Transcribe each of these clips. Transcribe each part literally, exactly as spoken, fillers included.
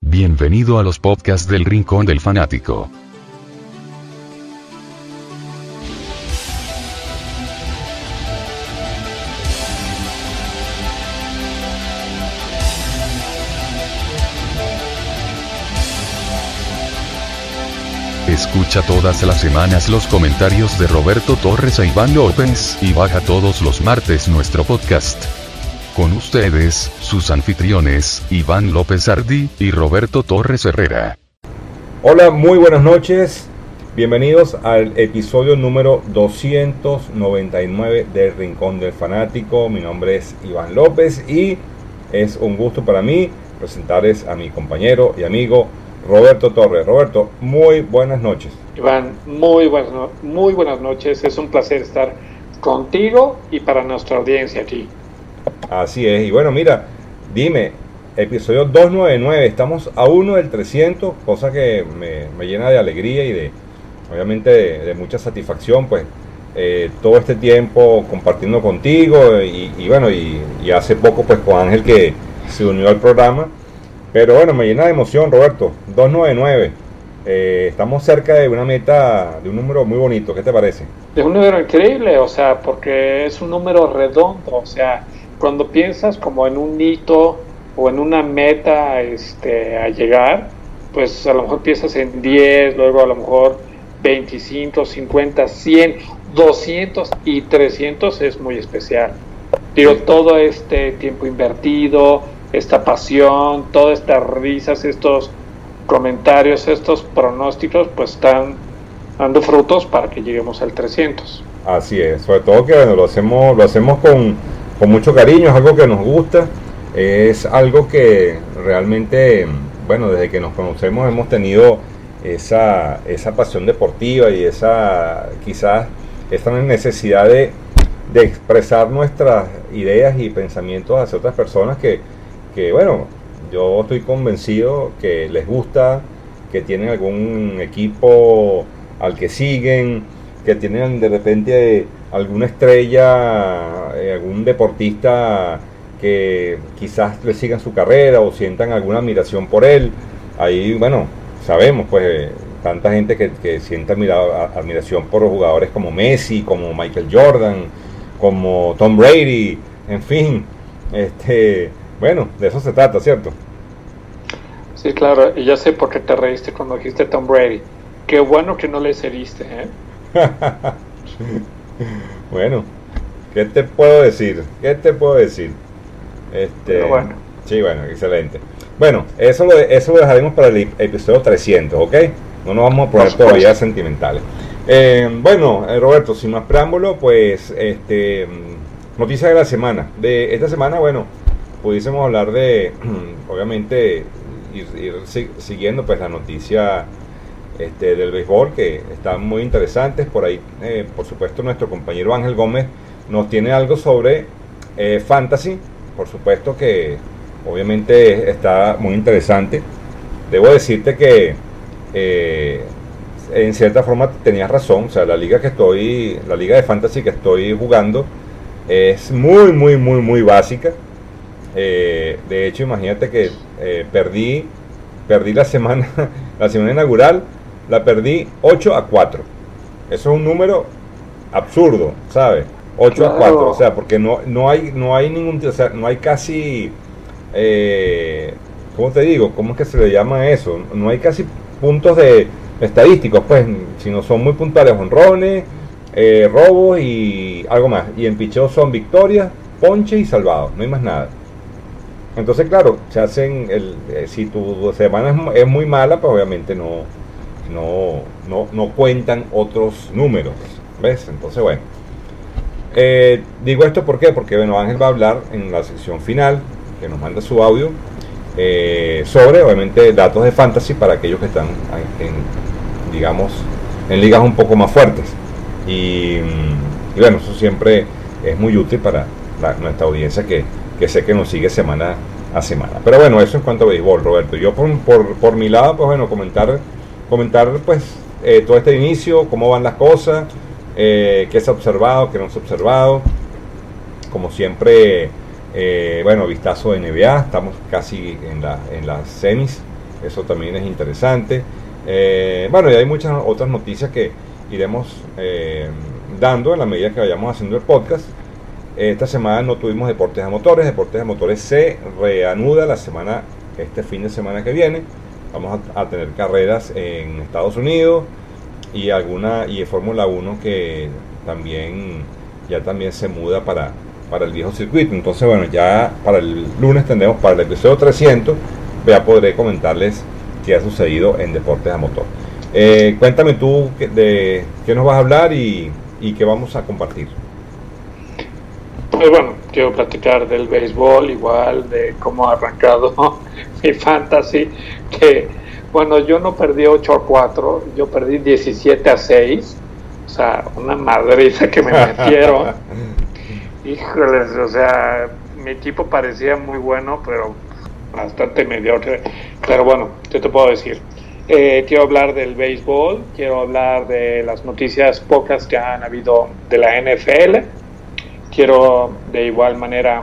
Bienvenido a los podcasts del Rincón del Fanático. Escucha todas las semanas los comentarios de Roberto Torres e Iván López, y baja todos los martes nuestro podcast. Con ustedes, sus anfitriones, Iván López Ardi y Roberto Torres Herrera. Hola, muy buenas noches. Bienvenidos al episodio número doscientos noventa y nueve del Rincón del Fanático. Mi nombre es Iván López y es un gusto para mí presentarles a mi compañero y amigo Roberto Torres. Roberto, muy buenas noches. Iván, muy buenas, no- muy buenas noches. Es un placer estar contigo y para nuestra audiencia aquí. Así es, y bueno, mira, dime, episodio doscientos noventa y nueve, estamos a uno del trescientos, cosa que me, me llena de alegría y de, obviamente, de, de mucha satisfacción, pues, eh, todo este tiempo compartiendo contigo y, y bueno, y, y hace poco, pues, con Ángel que se unió al programa, pero bueno, me llena de emoción, Roberto, doscientos noventa y nueve, eh, estamos cerca de una meta, de un número muy bonito, ¿qué te parece? Es un número increíble, o sea, porque es un número redondo, o sea, cuando piensas como en un hito o en una meta este, a llegar, pues a lo mejor piensas en diez, luego a lo mejor veinticinco, cincuenta, cien, doscientos y trescientos es muy especial. Digo, todo este tiempo invertido, esta pasión, todas estas risas, estos comentarios, estos pronósticos, pues están dando frutos para que lleguemos al trescientos. Así es, sobre todo que bueno, lo hacemos, lo hacemos con, con mucho cariño, es algo que nos gusta, es algo que realmente, bueno, desde que nos conocemos hemos tenido esa, esa pasión deportiva y esa, quizás, esta necesidad de, de expresar nuestras ideas y pensamientos hacia otras personas que, que, bueno, yo estoy convencido que les gusta, que tienen algún equipo al que siguen, que tienen de repente alguna estrella, eh, algún deportista que quizás le sigan su carrera o sientan alguna admiración por él. Ahí, bueno, sabemos pues eh, tanta gente que, que siente admira- admiración por jugadores como Messi, como Michael Jordan, como Tom Brady, en fin, este, bueno, de eso se trata, ¿cierto? Sí, claro, y ya sé por qué te reíste cuando dijiste Tom Brady. Qué bueno que no le heriste, ¿eh? Bueno, ¿qué te puedo decir? ¿Qué te puedo decir? Este, Pero bueno. Sí, bueno, excelente. Bueno, eso lo, eso lo dejaremos para el episodio trescientos, ¿ok? No nos vamos a poner Por supuesto. todavía sentimentales. Eh, bueno, eh, Roberto, sin más preámbulo, pues, este, noticias de la semana. De esta semana, bueno, pudiésemos hablar de, obviamente, ir, ir si- siguiendo pues la noticia este, del béisbol, que están muy interesantes. Por ahí, eh, por supuesto, nuestro compañero Ángel Gómez nos tiene algo sobre eh, fantasy. Por supuesto que obviamente está muy interesante. Debo decirte que eh, en cierta forma tenías razón. O sea, la liga que estoy, la liga de fantasy que estoy jugando es muy, muy, muy, muy básica. Eh, de hecho, imagínate que eh, perdí, perdí la semana, la semana inaugural, la perdí ocho a cuatro. Eso es un número absurdo, ¿sabes? ocho a cuatro, Claro. o sea, porque no, no hay, no hay ningún, o sea, no hay casi, eh, ¿cómo te digo? ¿Cómo es que se le llama eso? No hay casi puntos de estadísticos, pues, sino son muy puntuales, honrones, eh, robos y algo más. Y en picheo son victorias, ponche y salvados, no hay más nada. Entonces, claro, se hacen, el, eh, si tu semana es, mu- es muy mala, pues obviamente no, no, no, no cuentan otros números, ¿ves? Entonces, bueno. Eh, digo esto ¿por qué? Porque bueno, Ángel va a hablar en la sección final, que nos manda su audio, eh, sobre obviamente datos de fantasy para aquellos que están en, en, digamos, en ligas un poco más fuertes. Y, y bueno, eso siempre es muy útil para la, nuestra audiencia que, que sé que nos sigue semana a semana. Pero bueno, eso en cuanto a béisbol, Roberto. Yo por, por, por mi lado, pues bueno, comentar, comentar pues eh, todo este inicio, cómo van las cosas. Eh, qué se ha observado, qué no se ha observado. Como siempre, eh, bueno, vistazo de N B A, estamos casi en, la, en las semis eso también es interesante. Eh, bueno, y hay muchas otras noticias que iremos eh, dando en la medida que vayamos haciendo el podcast. Esta semana no tuvimos deportes de motores. Deportes de motores se reanuda la semana, este fin de semana que viene. Vamos a, a tener carreras en Estados Unidos y alguna y Fórmula uno que también ya también se muda para, para el viejo circuito. Entonces, bueno, ya para el lunes tendremos, para el episodio trescientos, ya podré comentarles qué ha sucedido en deportes a motor. Eh, cuéntame tú que, de qué nos vas a hablar y, y qué vamos a compartir. Pues bueno, quiero platicar del béisbol, igual de cómo ha arrancado mi fantasy, que bueno, yo no perdí ocho a cuatro, yo perdí diecisiete a seis, o sea, una madriza que me metieron. Híjoles, o sea, mi equipo parecía muy bueno, pero bastante mediocre. Pero bueno, yo te puedo decir, eh, quiero hablar del béisbol, quiero hablar de las noticias pocas que han habido de la N F L, quiero de igual manera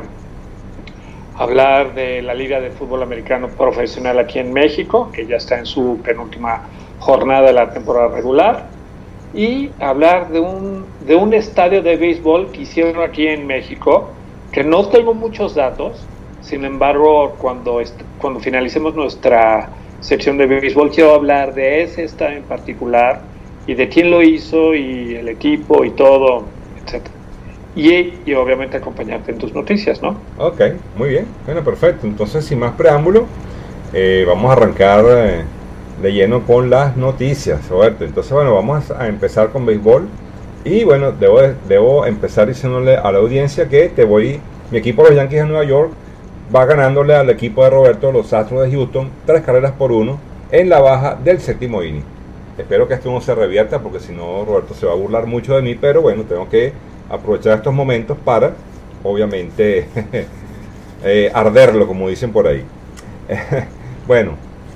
hablar de la Liga de Fútbol Americano Profesional aquí en México, que ya está en su penúltima jornada de la temporada regular, y hablar de un, de un estadio de béisbol que hicieron aquí en México, que no tengo muchos datos. Sin embargo, cuando, est- cuando finalicemos nuestra sección de béisbol, quiero hablar de ese estadio en particular y de quién lo hizo y el equipo y todo, etcétera. Y, y obviamente acompañarte en tus noticias, ¿no? Ok, muy bien, bueno, perfecto. Entonces, sin más preámbulo, eh, vamos a arrancar eh, de lleno con las noticias, Roberto. Entonces, bueno, vamos a empezar con béisbol. Y bueno, debo, debo empezar diciéndole a la audiencia que te voy, mi equipo, los Yankees de Nueva York, va ganándole al equipo de Roberto, los Astros de Houston, tres carreras por uno en la baja del séptimo inning. Espero que esto no se revierta, porque si no Roberto se va a burlar mucho de mí, pero bueno, tengo que aprovechar estos momentos para, obviamente, eh, arderlo, como dicen por ahí. bueno,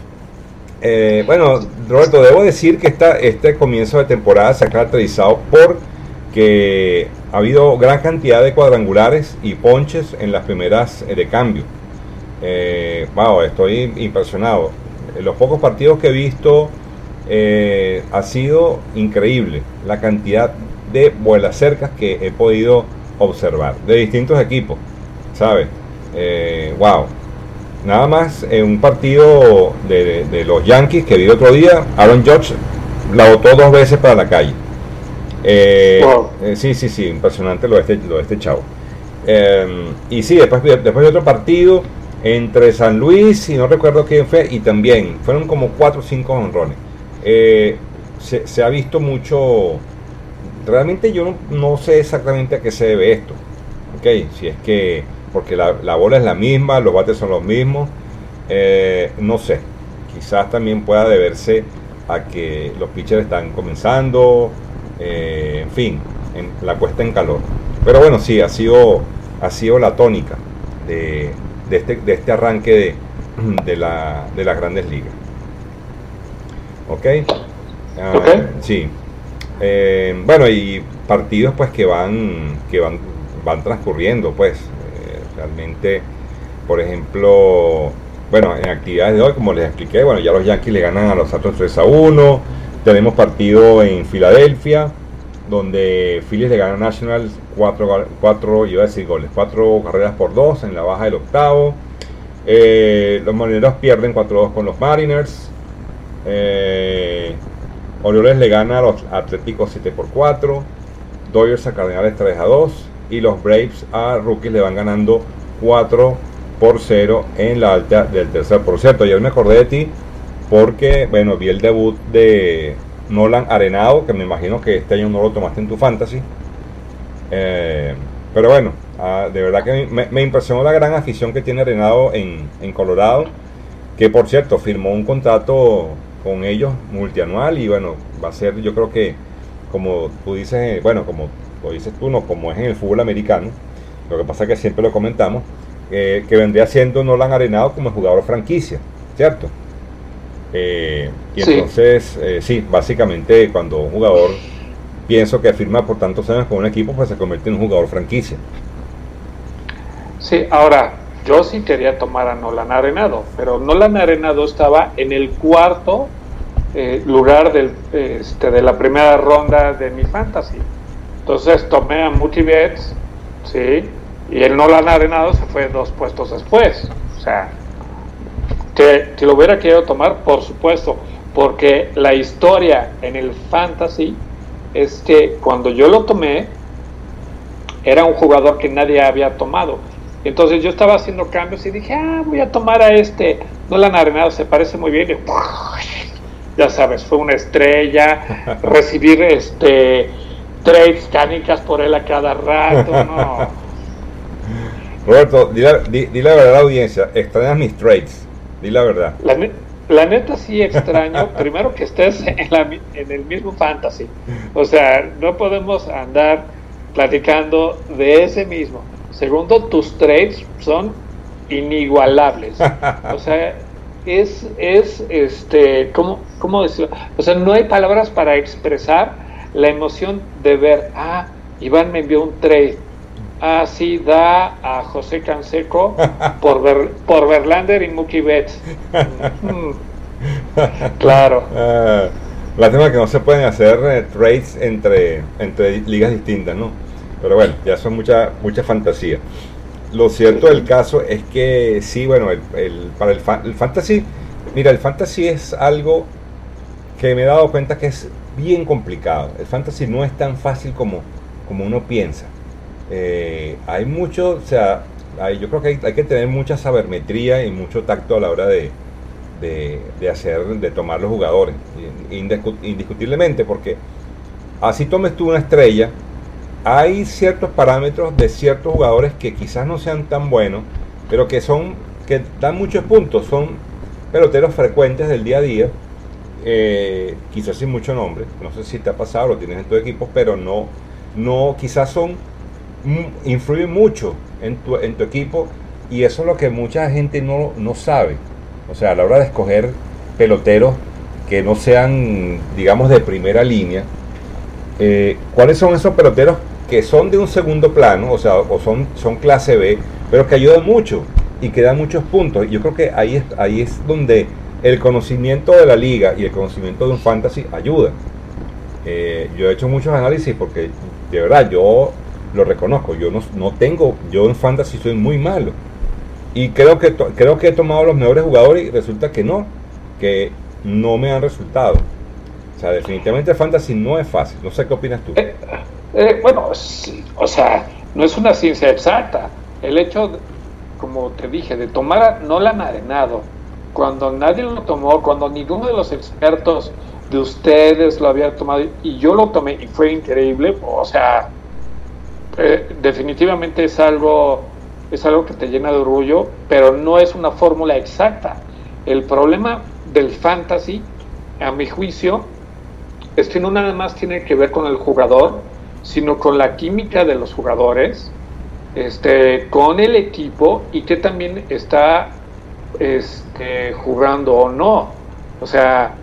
eh, bueno, Roberto, debo decir que esta, este comienzo de temporada se ha caracterizado por que ha habido gran cantidad de cuadrangulares y ponches en las primeras eh, de cambio. Eh, wow, estoy impresionado. En los pocos partidos que he visto eh, ha sido increíble la cantidad de vuelas cercas que he podido observar de distintos equipos, ¿sabes? Eh, wow. Nada más en un partido de, de, de los Yankees que vi otro día, Aaron Judge la botó dos veces para la calle. Eh, wow. eh, sí, sí, sí, impresionante lo de este, lo de este chavo. Eh, y sí, después, después de otro partido entre San Luis y no recuerdo quién fue, y también fueron como cuatro o cinco jonrones. Eh, se, se ha visto mucho. Realmente yo no, no sé exactamente a qué se debe esto. Ok, si es que porque la, la bola es la misma, los bates son los mismos, eh, no sé. Quizás también pueda deberse a que los pitchers están comenzando. Eh, en fin, en la puesta en calor. Pero bueno, sí, ha sido, ha sido la tónica de, de, este, de este arranque de, de, la, de las grandes ligas. Ok, uh, okay. Sí. Eh, bueno, y partidos pues que van, que van, van transcurriendo, pues eh, realmente, por ejemplo, bueno, en actividades de hoy, como les expliqué, bueno, ya los Yankees le ganan a los Astros tres a uno. Tenemos partido en Filadelfia, donde Phillies le gana a Nationals cuatro, cuatro, iba a decir goles, cuatro carreras por dos en la baja del octavo. Eh, los Marineros pierden cuatro a dos con los Mariners. Eh, Orioles le gana a los Atléticos siete por cuatro. Dodgers a Cardenales tres a dos. Y los Braves a Rockies le van ganando cuatro por cero en la alta del tercer. Por cierto, ayer me acordé de ti, porque, bueno, vi el debut de Nolan Arenado, que me imagino que este año no lo tomaste en tu fantasy. Eh, pero bueno, ah, de verdad que me, me impresionó la gran afición que tiene Arenado en, en Colorado, que por cierto firmó un contrato con ellos multianual y bueno, va a ser, yo creo que, como tú dices, bueno, como lo dices tú, no, como es en el fútbol americano, lo que pasa es que siempre lo comentamos, eh, que vendría siendo Nolan Arenado como el jugador franquicia, ¿cierto? Eh, y sí. entonces, eh, sí, básicamente cuando un jugador, pienso que firma por tantos años con un equipo, pues se convierte en un jugador franquicia. Sí, ahora, yo sí quería tomar a Nolan Arenado, pero Nolan Arenado estaba en el cuarto eh, lugar del, este, de la primera ronda de mi fantasy. Entonces tomé a Mookie Betts, ¿sí? Y el Nolan Arenado se fue dos puestos después. O sea, que, que lo hubiera querido tomar, por supuesto, porque la historia en el fantasy es que cuando yo lo tomé, era un jugador que nadie había tomado. Entonces yo estaba haciendo cambios y dije, ah, voy a tomar a este Nolan Arenado, se parece muy bien. Y, ya sabes, fue una estrella, recibir este trades canicas por él a cada rato, no. Roberto, di la, di, di la verdad a la audiencia, extrañas mis trades, di la verdad. La, la neta sí extraño, primero que estés en, la, en el mismo fantasy, o sea, no podemos andar platicando de ese mismo. Segundo, tus trades son inigualables. O sea, es, es este, ¿cómo, cómo decirlo? O sea, no hay palabras para expresar la emoción de ver, ah, Iván me envió un trade. Ah, sí, da a José Canseco por, Ver, por Verlander y Mookie Betts. Mm, claro. Uh, lástima que no se pueden hacer eh, trades entre, entre ligas distintas, ¿no? Pero bueno, ya son mucha mucha fantasía. Lo cierto del caso es que sí, bueno, el, el, para el, fa, el fantasy, mira, el fantasy es algo que me he dado cuenta que es bien complicado. El fantasy no es tan fácil como, como uno piensa. Eh, hay mucho, o sea, hay, yo creo que hay, hay que tener mucha sabermetría y mucho tacto a la hora de, de, de hacer, de tomar los jugadores, indiscutiblemente, porque así tomes tú una estrella, hay ciertos parámetros de ciertos jugadores que quizás no sean tan buenos, pero que son, que dan muchos puntos, son peloteros frecuentes del día a día, eh, quizás sin mucho nombre, no sé si te ha pasado, lo tienes en tu equipo, pero no, no, quizás son, influyen mucho en tu, en tu equipo, y eso es lo que mucha gente no, no sabe. O sea, a la hora de escoger peloteros que no sean, digamos, de primera línea, eh, ¿cuáles son esos peloteros que son de un segundo plano, o sea, o son, son clase B, pero que ayudan mucho y que dan muchos puntos? Yo creo que ahí es, ahí es donde el conocimiento de la liga y el conocimiento de un fantasy ayuda. Eh, yo he hecho muchos análisis porque, de verdad, yo lo reconozco, yo no, no tengo, yo en fantasy soy muy malo. Y creo que, to, creo que he tomado los mejores jugadores y resulta que no, que no me han resultado. O sea, definitivamente el fantasy no es fácil. No sé qué opinas tú. Eh, eh, bueno, sí, o sea, no es una ciencia exacta. El hecho, de, como te dije, de tomar a Nolan Arenado, cuando nadie lo tomó, cuando ninguno de los expertos de ustedes lo había tomado y yo lo tomé y fue increíble, o sea, eh, definitivamente es algo... es algo que te llena de orgullo, pero no es una fórmula exacta. El problema del fantasy, a mi juicio, es que no nada más tiene que ver con el jugador, sino con la química de los jugadores, este, con el equipo y que también está este, jugando o no. O sea,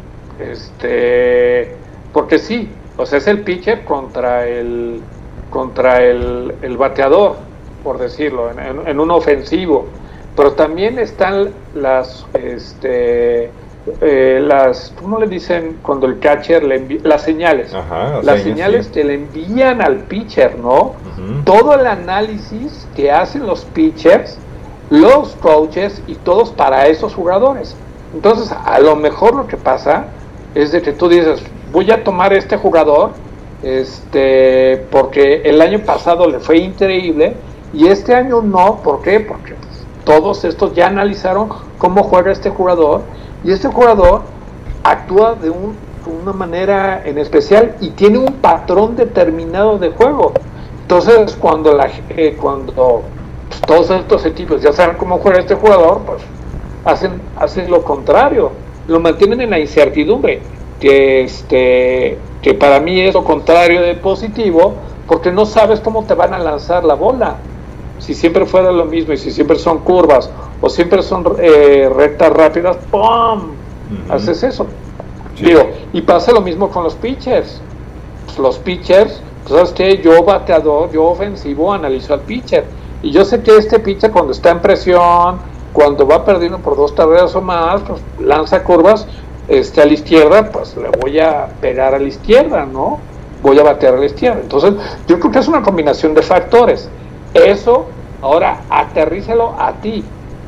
este, porque sí, o sea, es el pitcher contra el contra el, el bateador, por decirlo, en, en, en un ofensivo, pero también están las, este, eh, las, ¿cómo le dicen cuando el catcher le envía? Las señales, Ajá, las señas, señales sí. que le envían al pitcher, ¿no? Uh-huh. Todo el análisis que hacen los pitchers, los coaches y todos para esos jugadores. Entonces, a lo mejor lo que pasa es de que tú dices, voy a tomar este jugador, este, porque el año pasado le fue increíble, y este año no. ¿Por qué? Porque pues, todos estos ya analizaron cómo juega este jugador y este jugador actúa de, un, de una manera en especial y tiene un patrón determinado de juego. Entonces cuando, la, eh, cuando pues, todos estos equipos ya saben cómo juega este jugador, pues hacen, hacen lo contrario, lo mantienen en la incertidumbre, que, este, que para mí es lo contrario de positivo, porque no sabes cómo te van a lanzar la bola. Si siempre fuera lo mismo y si siempre son curvas o siempre son eh, rectas rápidas, ¡pum! Uh-huh. Haces eso. Sí. Digo, y pasa lo mismo con los pitchers. Pues los pitchers, pues, ¿sabes qué? Yo bateador, yo ofensivo, analizo al pitcher. Y yo sé que este pitcher cuando está en presión, cuando va perdiendo por dos carreras o más, pues lanza curvas este, a la izquierda, pues le voy a pegar a la izquierda, ¿no? Voy a batear a la izquierda. Entonces, yo creo que es una combinación de factores. Eso, ahora, aterrízalo a ti.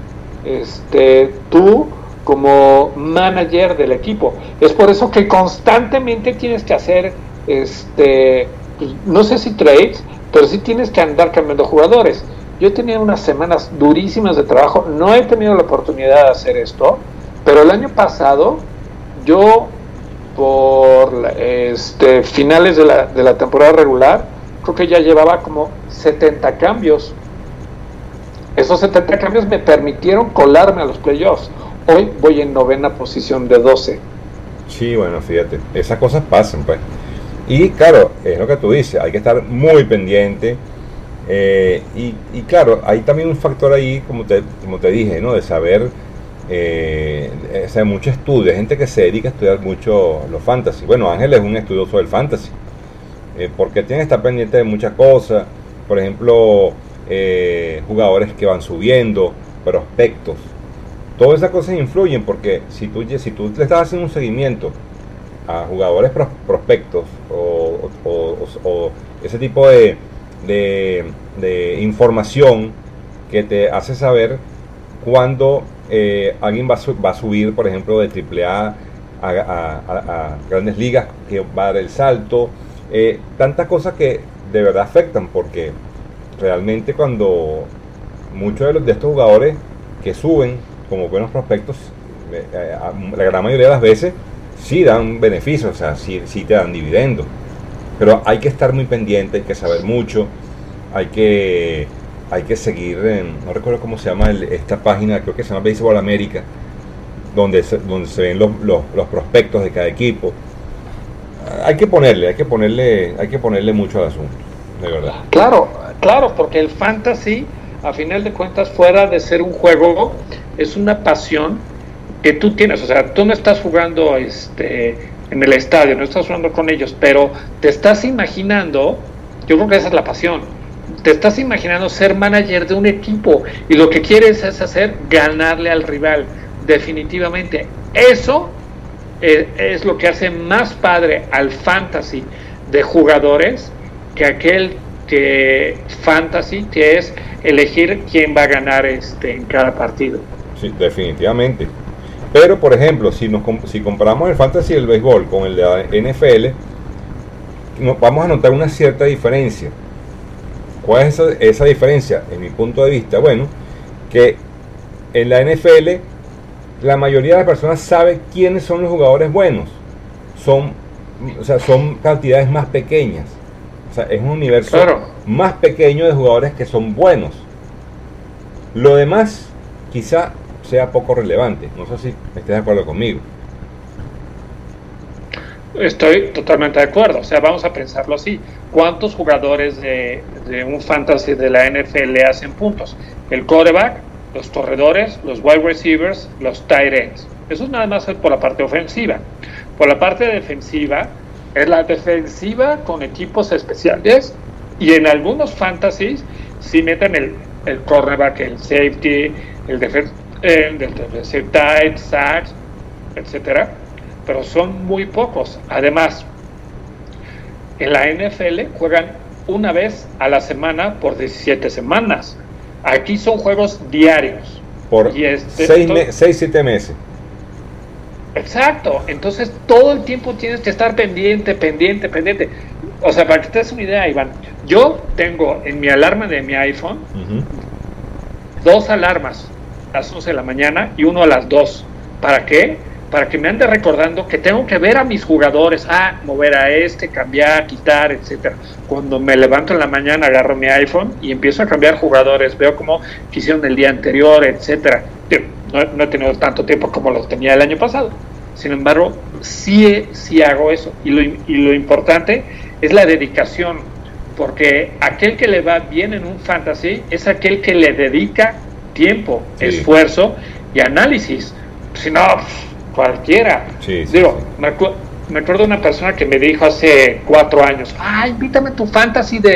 Este, tú, como manager del equipo. Es por eso que constantemente tienes que hacer, este, pues, no sé si trades, pero sí tienes que andar cambiando jugadores. Yo he tenido unas semanas durísimas de trabajo, no he tenido la oportunidad de hacer esto, pero el año pasado, yo, por este, finales de la, de la temporada regular, creo que ya llevaba como setenta cambios. Esos setenta cambios me permitieron colarme a los playoffs. Hoy voy en novena posición de doce. Sí, bueno, fíjate, esas cosas pasan, pues. Y claro, es lo que tú dices, hay que estar muy pendiente. Eh, y, y claro, hay también un factor ahí, como te, como te dije, ¿no? De saber, eh, o sea, mucho estudio, hay gente que se dedica a estudiar mucho los fantasy. Bueno, Ángel es un estudioso del fantasy, eh, porque tiene que estar pendiente de muchas cosas, por ejemplo, eh, jugadores que van subiendo, prospectos. Todas esas cosas influyen porque si tú, si tú le estás haciendo un seguimiento a jugadores pros, prospectos o, o, o, o ese tipo de, de, de información que te hace saber cuándo eh, alguien va a, su, va a subir, por ejemplo, de triple A a, a, a, a grandes ligas, que va a dar el salto, eh, tantas cosas que de verdad afectan, porque realmente cuando muchos de, los, de estos jugadores que suben como buenos prospectos, eh, la gran mayoría de las veces sí dan beneficios, o sea, sí, sí te dan dividendos, pero hay que estar muy pendiente, hay que saber mucho, hay que hay que seguir, eh, no recuerdo cómo se llama el, esta página, creo que se llama Baseball America, donde se, donde se ven los, los, los prospectos de cada equipo. Hay que ponerle, hay que ponerle, hay que ponerle mucho al asunto, de verdad. Claro, claro, porque el fantasy, a final de cuentas, fuera de ser un juego, es una pasión que tú tienes. O sea, tú no estás jugando este, en el estadio, no estás jugando con ellos, pero te estás imaginando, yo creo que esa es la pasión, te estás imaginando ser manager de un equipo y lo que quieres es hacer ganarle al rival, definitivamente. Eso eh, es lo que hace más padre al fantasy de jugadores que aquel que fantasy que es elegir quién va a ganar este en cada partido. Sí, definitivamente. Pero, por ejemplo, si nos si comparamos el fantasy del béisbol con el de la N F L, nos vamos a notar una cierta diferencia. ¿Cuál es esa, esa diferencia? En mi punto de vista, bueno, que en la N F L la mayoría de las personas sabe quiénes son los jugadores buenos. Son, o sea, son cantidades más pequeñas. O sea, es un universo claro. más pequeño de jugadores que son buenos. Lo demás quizá sea poco relevante. No sé si estés de acuerdo conmigo. Estoy totalmente de acuerdo. O sea, vamos a pensarlo así. ¿Cuántos jugadores de, de un fantasy de la N F L hacen puntos? El quarterback, los corredores, los wide receivers, los tight ends. Eso es nada más por la parte ofensiva. Por la parte defensiva, es la defensiva con equipos especiales, y en algunos fantasies sí meten el, el cornerback, el safety, el defensive tight, sacks, etcétera, pero son muy pocos. Además, en la N F L juegan una vez a la semana por diecisiete semanas. Aquí son juegos diarios. Por seis siete meses. Exacto, entonces todo el tiempo tienes que estar pendiente, pendiente, pendiente. O sea, para que te des una idea, Iván, yo tengo en mi alarma de mi iPhone uh-huh. dos alarmas, a las once de la mañana y uno a las dos. ¿Para qué? Para que me ande recordando que tengo que ver a mis jugadores, ah, mover a este, cambiar, quitar, etcétera. Cuando me levanto en la mañana, agarro mi iPhone y empiezo a cambiar jugadores, veo cómo hicieron el día anterior, etcétera. No, no he tenido tanto tiempo como lo tenía el año pasado. Sin embargo, sí, sí hago eso. Y lo, y lo importante es la dedicación, porque aquel que le va bien en un fantasy es aquel que le dedica tiempo, sí. esfuerzo y análisis. Si no, cualquiera. Sí, sí, Digo, sí. Me, acu- me acuerdo de una persona que me dijo hace cuatro años, ah, invítame a tu fantasy de,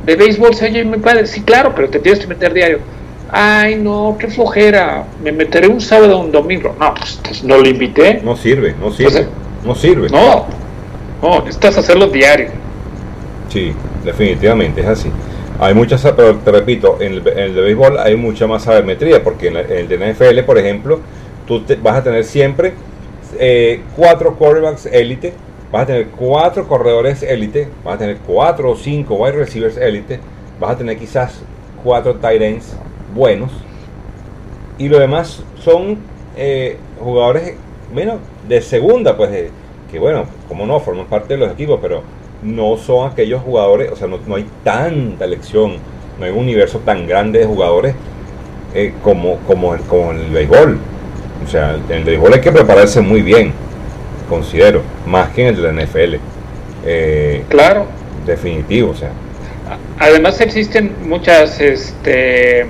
de béisbol se oye muy padre. Sí, claro, pero te tienes que meter diario. Ay, no, qué flojera, me meteré un sábado o un domingo. No, pues, pues no lo invité. No sirve, no sirve, Entonces, no sirve. No, no, necesitas hacerlo diario. Sí, definitivamente es así. Hay muchas, pero te repito, en el, en el de béisbol hay mucha más sabermetría, porque en, la, en el de N F L, por ejemplo, tú te, vas a tener siempre eh, cuatro quarterbacks élite, vas a tener cuatro corredores élite, vas a tener cuatro o cinco wide receivers élite, vas a tener quizás cuatro tight ends buenos, y lo demás son eh, jugadores menos de segunda, pues de, que bueno, como no, forman parte de los equipos, pero no son aquellos jugadores, o sea, no, no hay tanta elección, no hay un universo tan grande de jugadores eh, como, como, como en el béisbol. O sea, en el béisbol hay que prepararse muy bien, considero, más que en el de la N F L. Eh, claro. Definitivo, o sea. Además existen muchas, este,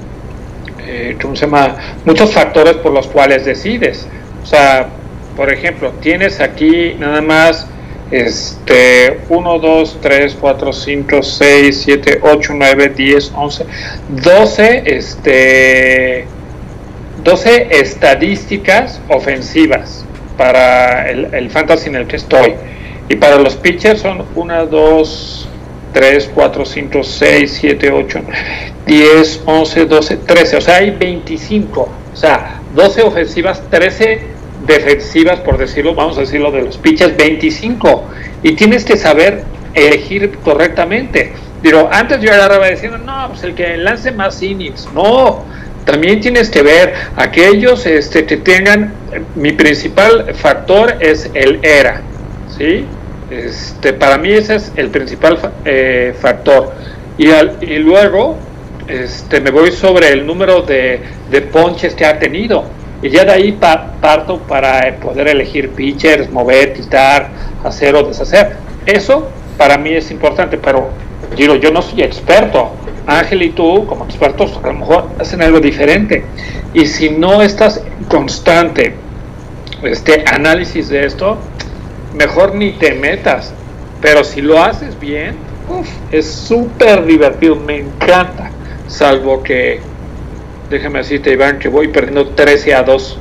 eh, ¿cómo se llama? Muchos factores por los cuales decides. O sea, por ejemplo, tienes aquí nada más este uno, dos, tres, cuatro, cinco, seis, siete, ocho, nueve, diez, once, doce, este, doce estadísticas ofensivas para el, el fantasy en el que estoy. Y para los pitchers son uno, dos, tres, cuatro, cinco, seis, siete, ocho, diez, once, doce, trece. O sea, hay veinticinco. O sea, doce ofensivas, trece defensivas, por decirlo, vamos a decirlo de los pitchers, veinticinco. Y tienes que saber elegir correctamente. Digo, antes yo agarraba diciendo, no, pues el que lance más innings. No, también tienes que ver aquellos este, que tengan, mi principal factor es el E R A, ¿sí? Este, para mí ese es el principal eh, factor. Y, al, y luego este, me voy sobre el número de, de ponches que ha tenido. Y ya de ahí pa, parto para poder elegir pitchers, mover, quitar, hacer o deshacer. Eso para mí es importante, pero digo, yo no soy experto. Ángel y tú, como expertos, a lo mejor hacen algo diferente. Y si no estás constante este análisis de esto, mejor ni te metas. Pero si lo haces bien, uf, es súper divertido, me encanta. Salvo que, déjame decirte, Iván, que voy perdiendo trece a dos.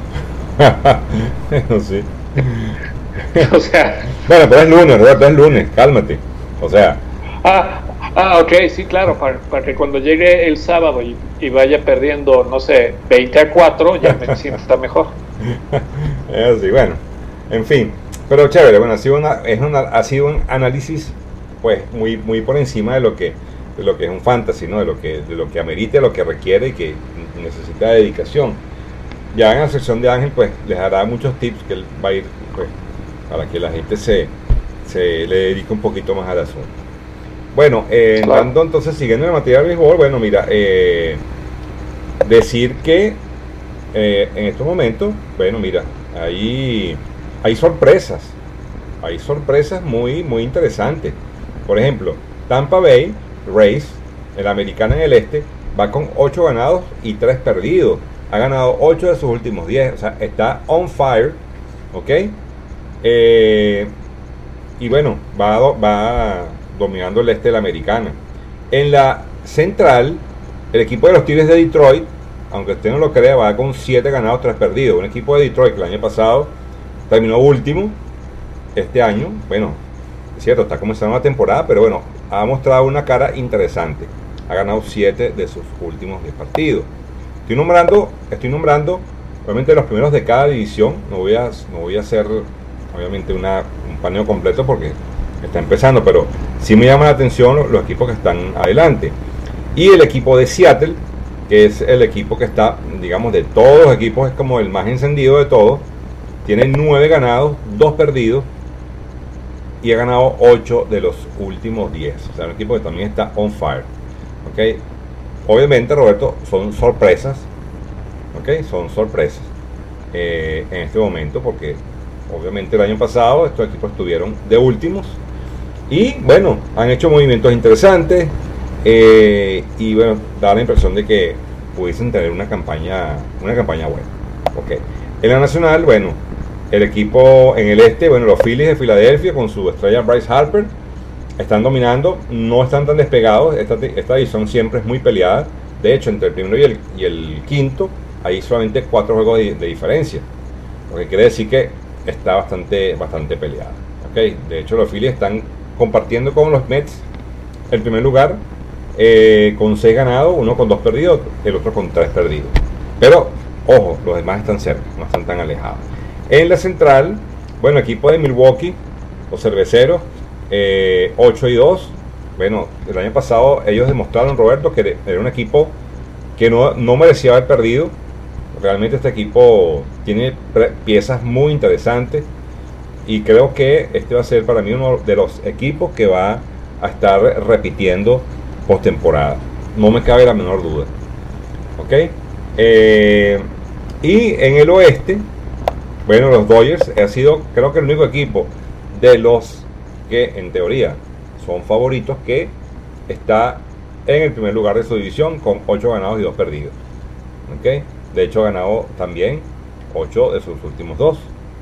No sé. O sea. Bueno, pero es lunes, Roberto, es lunes, cálmate. O sea. Ah, ah ok, sí, claro, para, para que cuando llegue el sábado y, y vaya perdiendo, no sé, veinte a cuatro, ya me sienta mejor. Es así, bueno, en fin. Pero chévere, bueno, ha sido, una, es una, ha sido un análisis, pues, muy, muy por encima de lo que de lo que es un fantasy, ¿no? De lo que, de lo que amerita, de lo que requiere y que necesita dedicación. Ya en la sección de Ángel, pues, les dará muchos tips que él va a ir, pues, para que la gente se, se le dedique un poquito más al asunto. Bueno, eh, claro. Entrando entonces, siguiendo el material de béisbol, bueno, mira, eh, decir que eh, en estos momentos, bueno, mira, ahí hay sorpresas, hay sorpresas muy, muy interesantes. Por ejemplo, Tampa Bay Rays, el americano en el este, va con ocho ganados y tres perdidos. Ha ganado ocho de sus últimos diez, o sea, está on fire, ¿ok? Eh, y bueno, va, va dominando el este de la americana. En la central, el equipo de los Tigres de Detroit, aunque usted no lo crea, va con siete ganados, tres perdidos. Un equipo de Detroit que el año pasado terminó último, este año, bueno, es cierto, está comenzando la temporada, pero bueno, ha mostrado una cara interesante. Ha ganado siete de sus últimos diez partidos. Estoy nombrando, estoy nombrando, obviamente los primeros de cada división. No voy a, no voy a hacer, obviamente, una, un paneo completo porque está empezando, pero sí me llama la atención los, los equipos que están adelante. Y el equipo de Seattle, que es el equipo que está, digamos, de todos los equipos, es como el más encendido de todos. Tiene nueve ganados, dos perdidos, y ha ganado ocho de los últimos diez. O sea, un equipo que también está on fire. ¿Ok? Obviamente, Roberto, son sorpresas. ¿Ok? Son sorpresas eh, en este momento, porque obviamente el año pasado estos equipos estuvieron de últimos. Y bueno, han hecho movimientos interesantes. Eh, y bueno, da la impresión de que pudiesen tener una campaña, una campaña buena. ¿Ok? En la nacional, bueno, el equipo en el este, bueno, los Phillies de Filadelfia con su estrella Bryce Harper, están dominando, no están tan despegados. Esta, esta división siempre es muy peleada. De hecho, entre el primero y el, y el quinto hay solamente cuatro juegos de, de diferencia, lo que quiere decir que está bastante, bastante peleada. ¿Okay? De hecho, los Phillies están compartiendo con los Mets el primer lugar, eh, con seis ganados, uno con dos perdidos, el otro con tres perdidos. Pero, ojo, los demás están cerca, no están tan alejados. En la central, bueno, equipo de Milwaukee, los cerveceros, eh, ocho y dos. Bueno, el año pasado ellos demostraron, Roberto, que era un equipo que no, no merecía haber perdido. Realmente este equipo tiene piezas muy interesantes y creo que este va a ser para mí uno de los equipos que va a estar repitiendo postemporada. No me cabe la menor duda. ¿Ok? Eh, y en el oeste, bueno, los Dodgers ha sido, creo que el único equipo de los que en teoría son favoritos que está en el primer lugar de su división con ocho ganados y dos perdidos. ¿Ok? De hecho, ha ganado también ocho de sus últimos dos.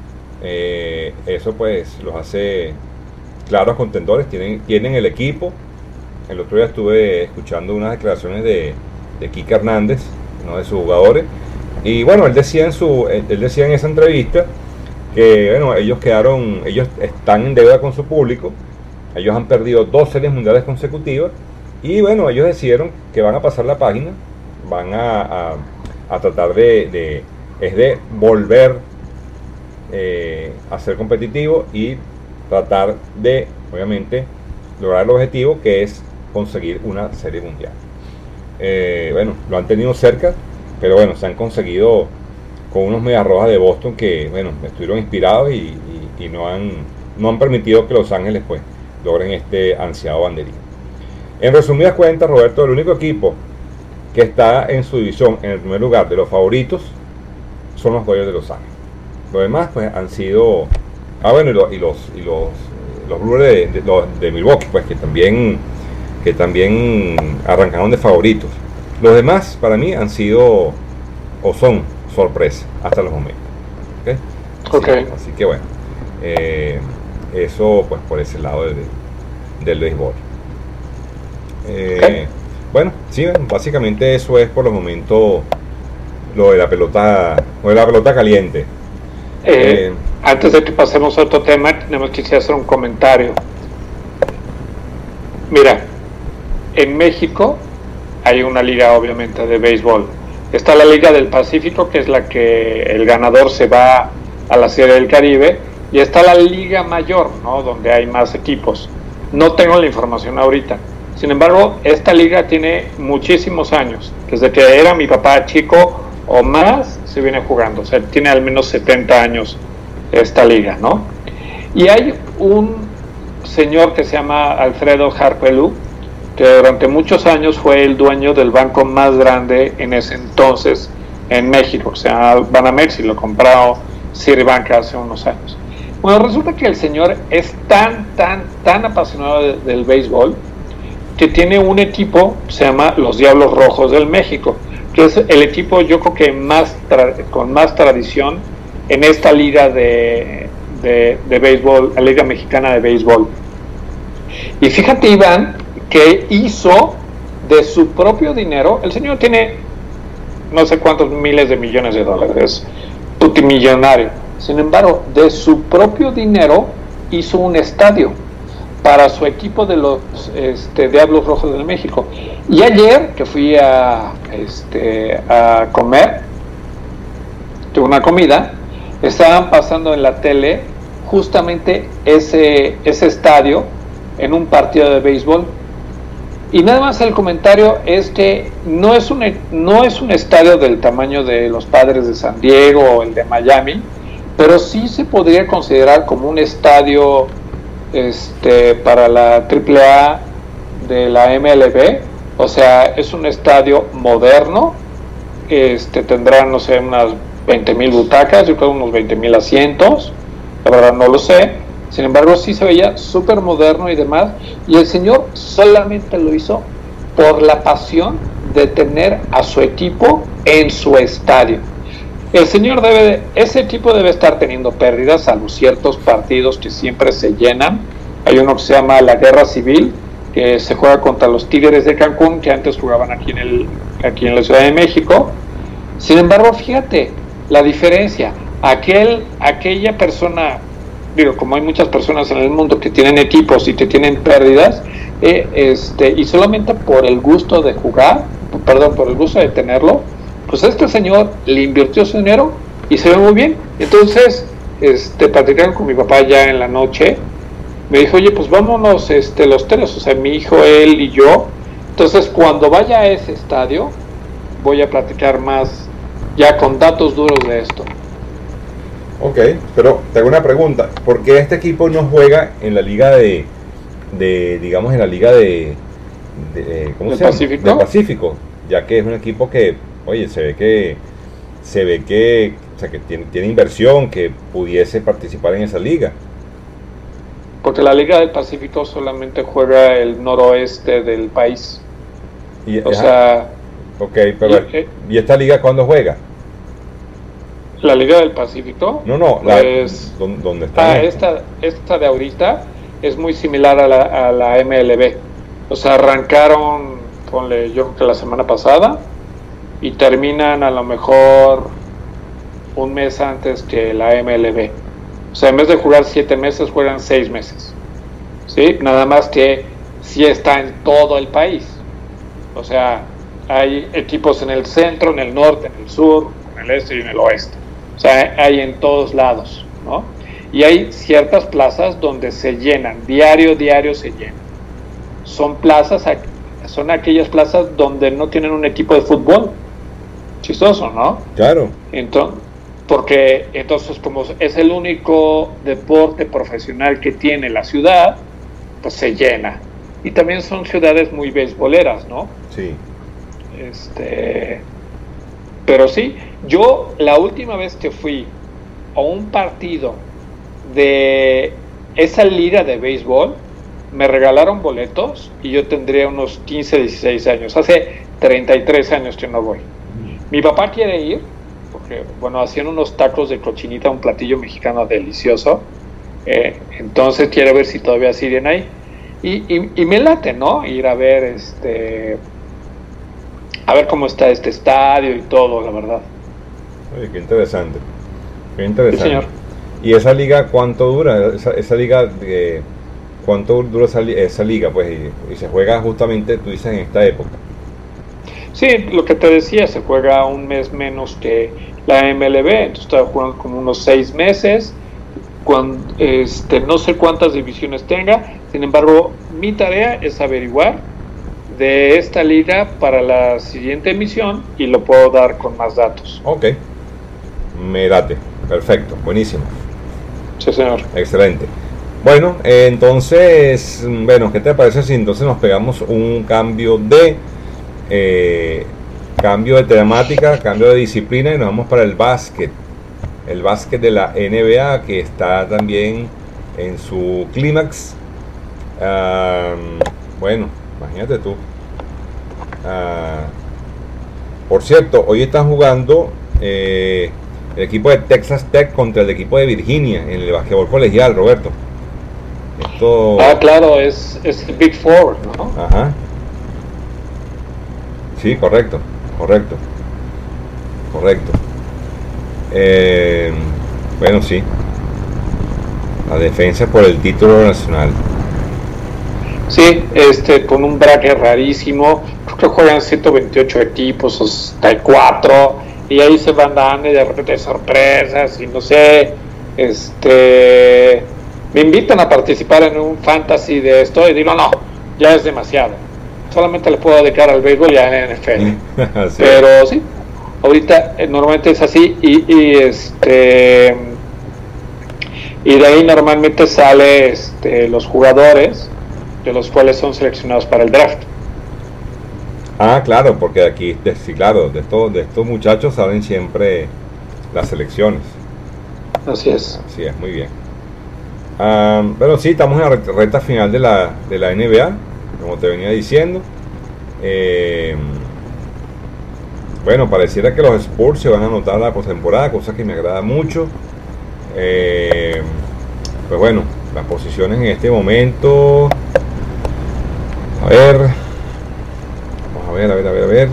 Eh, eso pues los hace claros contendores. Tienen, tienen el equipo. El otro día estuve escuchando unas declaraciones de, de Kike Hernández, uno de sus jugadores. Y bueno, él decía en su, él decía en esa entrevista que bueno, ellos quedaron, ellos están en deuda con su público. Ellos han perdido dos series mundiales consecutivas. Y bueno, ellos decidieron que van a pasar la página. Van a, a a tratar de, de es de volver eh, a ser competitivo y tratar de, obviamente, lograr el objetivo que es conseguir una serie mundial. Eh, bueno, lo han tenido cerca, pero bueno, se han conseguido con unos Medias Rojas de Boston que, bueno, estuvieron inspirados y, y, y no han no han permitido que Los Ángeles pues logren este ansiado banderín. En resumidas cuentas, Roberto, el único equipo que está en su división en el primer lugar de los favoritos son los Dodgers de Los Ángeles. Los demás pues han sido ah bueno y los y los, y los, los Brewers de, de, los de Milwaukee pues que también que también arrancaron de favoritos. Los demás para mí han sido o son sorpresa hasta los momentos. ¿Okay? Okay. Así, así que bueno, eh, eso pues por ese lado de, de, del béisbol. Eh, okay. Bueno, sí, básicamente eso es por los momentos lo de la pelota, lo de la pelota caliente. Eh, eh, antes de que pasemos a otro tema, tenemos que hacer un comentario. Mira, en México hay una liga obviamente de béisbol. Está la Liga del Pacífico, que es la que el ganador se va a la Serie del Caribe, y está la Liga Mayor, ¿no? Donde hay más equipos. No tengo la información ahorita. Sin embargo, esta liga tiene muchísimos años. Desde que era mi papá chico o más, se viene jugando. O sea, tiene al menos setenta años esta liga, ¿no? Y hay un señor que se llama Alfredo Harpelú, que durante muchos años fue el dueño del banco más grande en ese entonces en México. O sea, Banamex, y lo compró Citibank hace unos años. Bueno, resulta que el señor es tan, tan, tan apasionado de, del béisbol, que tiene un equipo, se llama los Diablos Rojos del México, que es el equipo yo creo que más tra- con más tradición en esta liga de, de, de béisbol, la Liga Mexicana de Béisbol. Y fíjate, Iván, que hizo de su propio dinero, el señor tiene no sé cuántos miles de millones de dólares, putimillonario. Sin embargo, de su propio dinero hizo un estadio para su equipo de los este, Diablos Rojos del México. Y ayer que fui a, este, a comer, tuve una comida, estaban pasando en la tele justamente ese, ese estadio en un partido de béisbol. Y nada más el comentario es que no es un, no es un estadio del tamaño de los Padres de San Diego o el de Miami, pero sí se podría considerar como un estadio este para la triple A de la M L B. O sea, es un estadio moderno, este tendrá, no sé, unas veinte mil butacas, yo creo unos veinte mil asientos, la verdad no lo sé. Sin embargo, sí se veía súper moderno y demás, y el señor solamente lo hizo por la pasión de tener a su equipo en su estadio. El señor debe, ese equipo debe estar teniendo pérdidas, salvo ciertos partidos que siempre se llenan, Hay uno que se llama la Guerra Civil, que se juega contra los Tigres de Cancún, que antes jugaban aquí en, el, aquí en la Ciudad de México. Sin embargo, fíjate la diferencia. Aquel, aquella persona, digo, como hay muchas personas en el mundo que tienen equipos y que tienen pérdidas, eh, este, y solamente por el gusto de jugar, perdón, por el gusto de tenerlo, pues este señor le invirtió su dinero y se ve muy bien. Entonces, este, platicando con mi papá ya en la noche, me dijo, oye, pues vámonos este, los tres, o sea, mi hijo, él y yo. Entonces, cuando vaya a ese estadio, voy a platicar más, ya con datos duros de esto. Ok, pero te hago una pregunta. ¿Por qué este equipo no juega en la liga de, de digamos, en la liga de, de ¿cómo se llama? Pacífico? Del Pacífico, ya que es un equipo que, oye, se ve que, se ve que, o sea, que tiene, tiene inversión, que pudiese participar en esa liga? Porque la Liga del Pacífico solamente juega el noroeste del país. Y, o ajá, sea... Ok, pero y, eh, ¿y esta liga cuándo juega? La Liga del Pacífico. No, no, la, pues, ¿dónde, dónde está? Ah, esta, esta de ahorita es muy similar a la, a la M L B. O sea, arrancaron, ponle, yo creo que la semana pasada, y terminan a lo mejor un mes antes que la M L B. O sea, en vez de jugar siete meses, juegan seis meses. ¿Sí? Nada más que sí está en todo el país. O sea, hay equipos en el centro, en el norte, en el sur, en el este y en el oeste. O sea, hay en todos lados, ¿no? Y hay ciertas plazas donde se llenan, diario, diario se llenan. Son plazas, son aquellas plazas donde no tienen un equipo de fútbol. Chistoso, ¿no? Claro. Entonces, porque entonces como es el único deporte profesional que tiene la ciudad, pues se llena. Y también son ciudades muy beisboleras, ¿no? Sí. Este... Pero sí, yo la última vez que fui a un partido de esa liga de béisbol, me regalaron boletos y yo tendría unos quince, dieciséis años. Hace treinta y tres años que no voy. Mi papá quiere ir, porque, bueno, hacían unos tacos de cochinita, un platillo mexicano delicioso. Eh, entonces quiero ver si todavía siguen ahí. Y, y, y me late, ¿no? Ir a ver este... a ver cómo está este estadio y todo, la verdad. Oye, qué interesante. Qué interesante. Sí, señor. ¿Y esa liga cuánto dura? Esa, esa liga, de, ¿cuánto dura esa, esa liga? Pues, y, y se juega justamente, tú dices, en esta época. Sí, lo que te decía, se juega un mes menos que la M L B, entonces está jugando como unos seis meses. Cuando, este, no sé cuántas divisiones tenga, sin embargo, mi tarea es averiguar de esta liga para la siguiente emisión y lo puedo dar con más datos. Ok, me date, perfecto, buenísimo. Sí, señor. Excelente. Bueno, eh, entonces, bueno, ¿qué te parece si entonces nos pegamos un cambio de eh, cambio de temática, cambio de disciplina y nos vamos para el básquet? El básquet de la N B A, que está también en su clímax. Um, bueno, imagínate tú. Uh, por cierto, hoy están jugando eh, el equipo de Texas Tech contra el equipo de Virginia en el basquetbol colegial, Roberto. Esto... Ah, claro, es, es el Big Four, ¿no? Ajá. Sí, correcto, correcto, correcto. Eh, bueno, sí. La defensa por el título nacional. Sí, este, con un bracket rarísimo. Creo que juegan ciento veintiocho equipos, hasta el cuatro, y ahí se van dando y de repente hay sorpresas y no sé. Este, me invitan a participar en un fantasy de esto y digo, no, ya es demasiado. Solamente le puedo dedicar al béisbol y a la N F L. Sí. Pero sí, ahorita eh, normalmente es así y, y este y de ahí normalmente sale este, los jugadores de los cuales son seleccionados para el draft. Ah, claro, porque aquí, de, sí, claro, de estos, de estos muchachos salen siempre las selecciones. Así es. Así es, muy bien. Um, pero sí, estamos en la recta final de la, de la N B A, como te venía diciendo. Eh, bueno, pareciera que los Spurs se van a anotar la postemporada, cosa que me agrada mucho. Eh, pues bueno, las posiciones en este momento. A ver. Vamos a ver, a ver, a ver, a ver.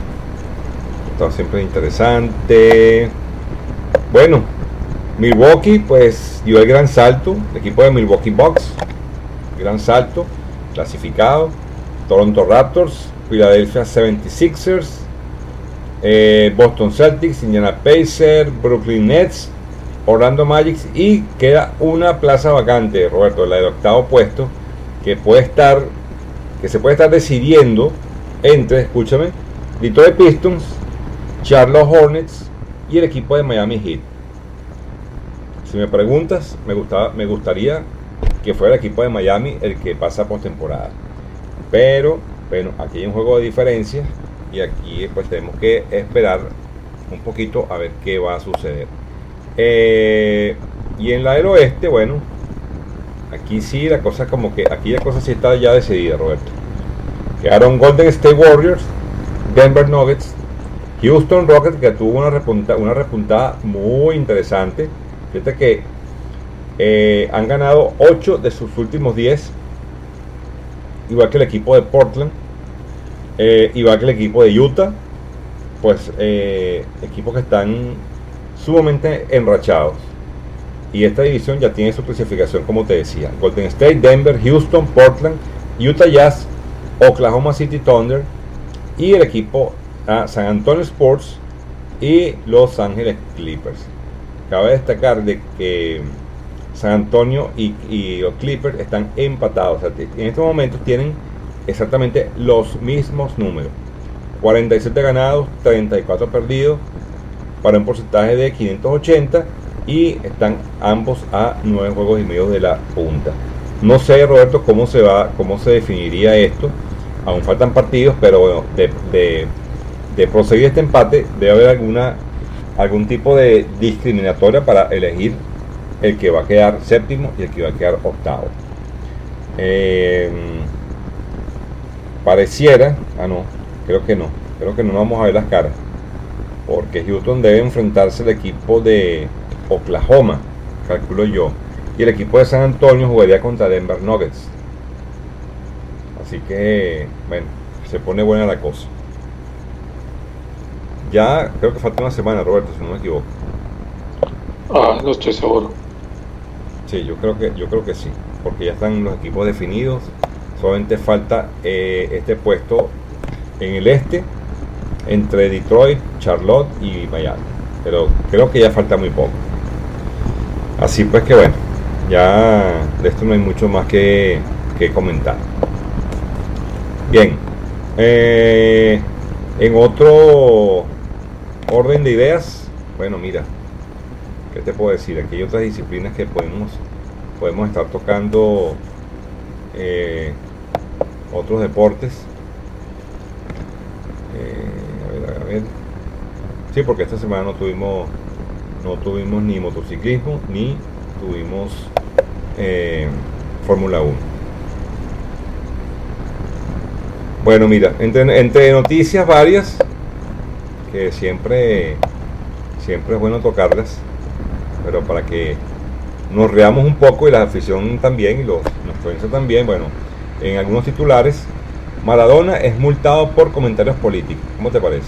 Está siempre interesante. Bueno, Milwaukee pues dio el gran salto. El equipo de Milwaukee Bucks. Gran salto. Clasificado. Toronto Raptors. Philadelphia setenta y seis ers. Eh, Boston Celtics. Indiana Pacers. Brooklyn Nets. Orlando Magic. Y queda una plaza vacante, Roberto, la del octavo puesto. Que puede estar. Que se puede estar decidiendo entre, escúchame, Detroit Pistons, Charlotte Hornets y el equipo de Miami Heat. Si me preguntas, me gustaba, me gustaría que fuera el equipo de Miami el que pasa postemporada. Pero, bueno, aquí hay un juego de diferencia y aquí pues tenemos que esperar un poquito a ver qué va a suceder. Eh, y en la del oeste, bueno, aquí sí la cosa como que, aquí la cosa sí está ya decidida, Roberto. Quedaron Golden State Warriors, Denver Nuggets, Houston Rockets, que tuvo una repuntada, una repuntada muy interesante. Fíjate que eh, han ganado ocho de sus últimos diez, igual que el equipo de Portland, eh, igual que el equipo de Utah, pues eh, equipos que están sumamente enrachados. Y esta división ya tiene su clasificación, como te decía: Golden State, Denver, Houston, Portland, Utah Jazz, Oklahoma City Thunder y el equipo uh, San Antonio Spurs y Los Ángeles Clippers. Cabe destacar de que San Antonio y, y los Clippers están empatados. O sea, en estos momentos tienen exactamente los mismos números: cuarenta y siete ganados, treinta y cuatro perdidos, para un porcentaje de quinientos ochenta, y están ambos a nueve juegos y medio de la punta. No sé, Roberto, cómo se va, cómo se definiría esto. Aún faltan partidos, pero bueno, de, de, de proseguir este empate debe haber alguna algún tipo de discriminatoria para elegir el que va a quedar séptimo y el que va a quedar octavo. Eh, pareciera, ah no, creo que no, creo que no vamos a ver las caras, porque Houston debe enfrentarse al equipo de Oklahoma, calculo yo, y el equipo de San Antonio jugaría contra Denver Nuggets. Así que, bueno, se pone buena la cosa. Ya creo que falta una semana, Roberto, si no me equivoco. Ah, no estoy seguro. Sí, yo creo que yo creo que sí, porque ya están los equipos definidos. Solamente falta eh, este puesto en el este entre Detroit, Charlotte y Miami. Pero creo que ya falta muy poco. Así pues que bueno, ya de esto no hay mucho más que, que comentar. Bien, eh, en otro orden de ideas, bueno, mira, ¿qué te puedo decir? Aquí hay otras disciplinas que podemos, podemos estar tocando, eh, otros deportes. Eh, a ver, a ver. Sí, porque esta semana no tuvimos, no tuvimos ni motociclismo, ni tuvimos eh, Fórmula uno. Bueno, mira, entre, entre noticias varias, que siempre, siempre es bueno tocarlas, pero para que nos reamos un poco y la afición también, y los, los influencers también. Bueno, en algunos titulares, Maradona es multado por comentarios políticos. ¿Cómo te parece?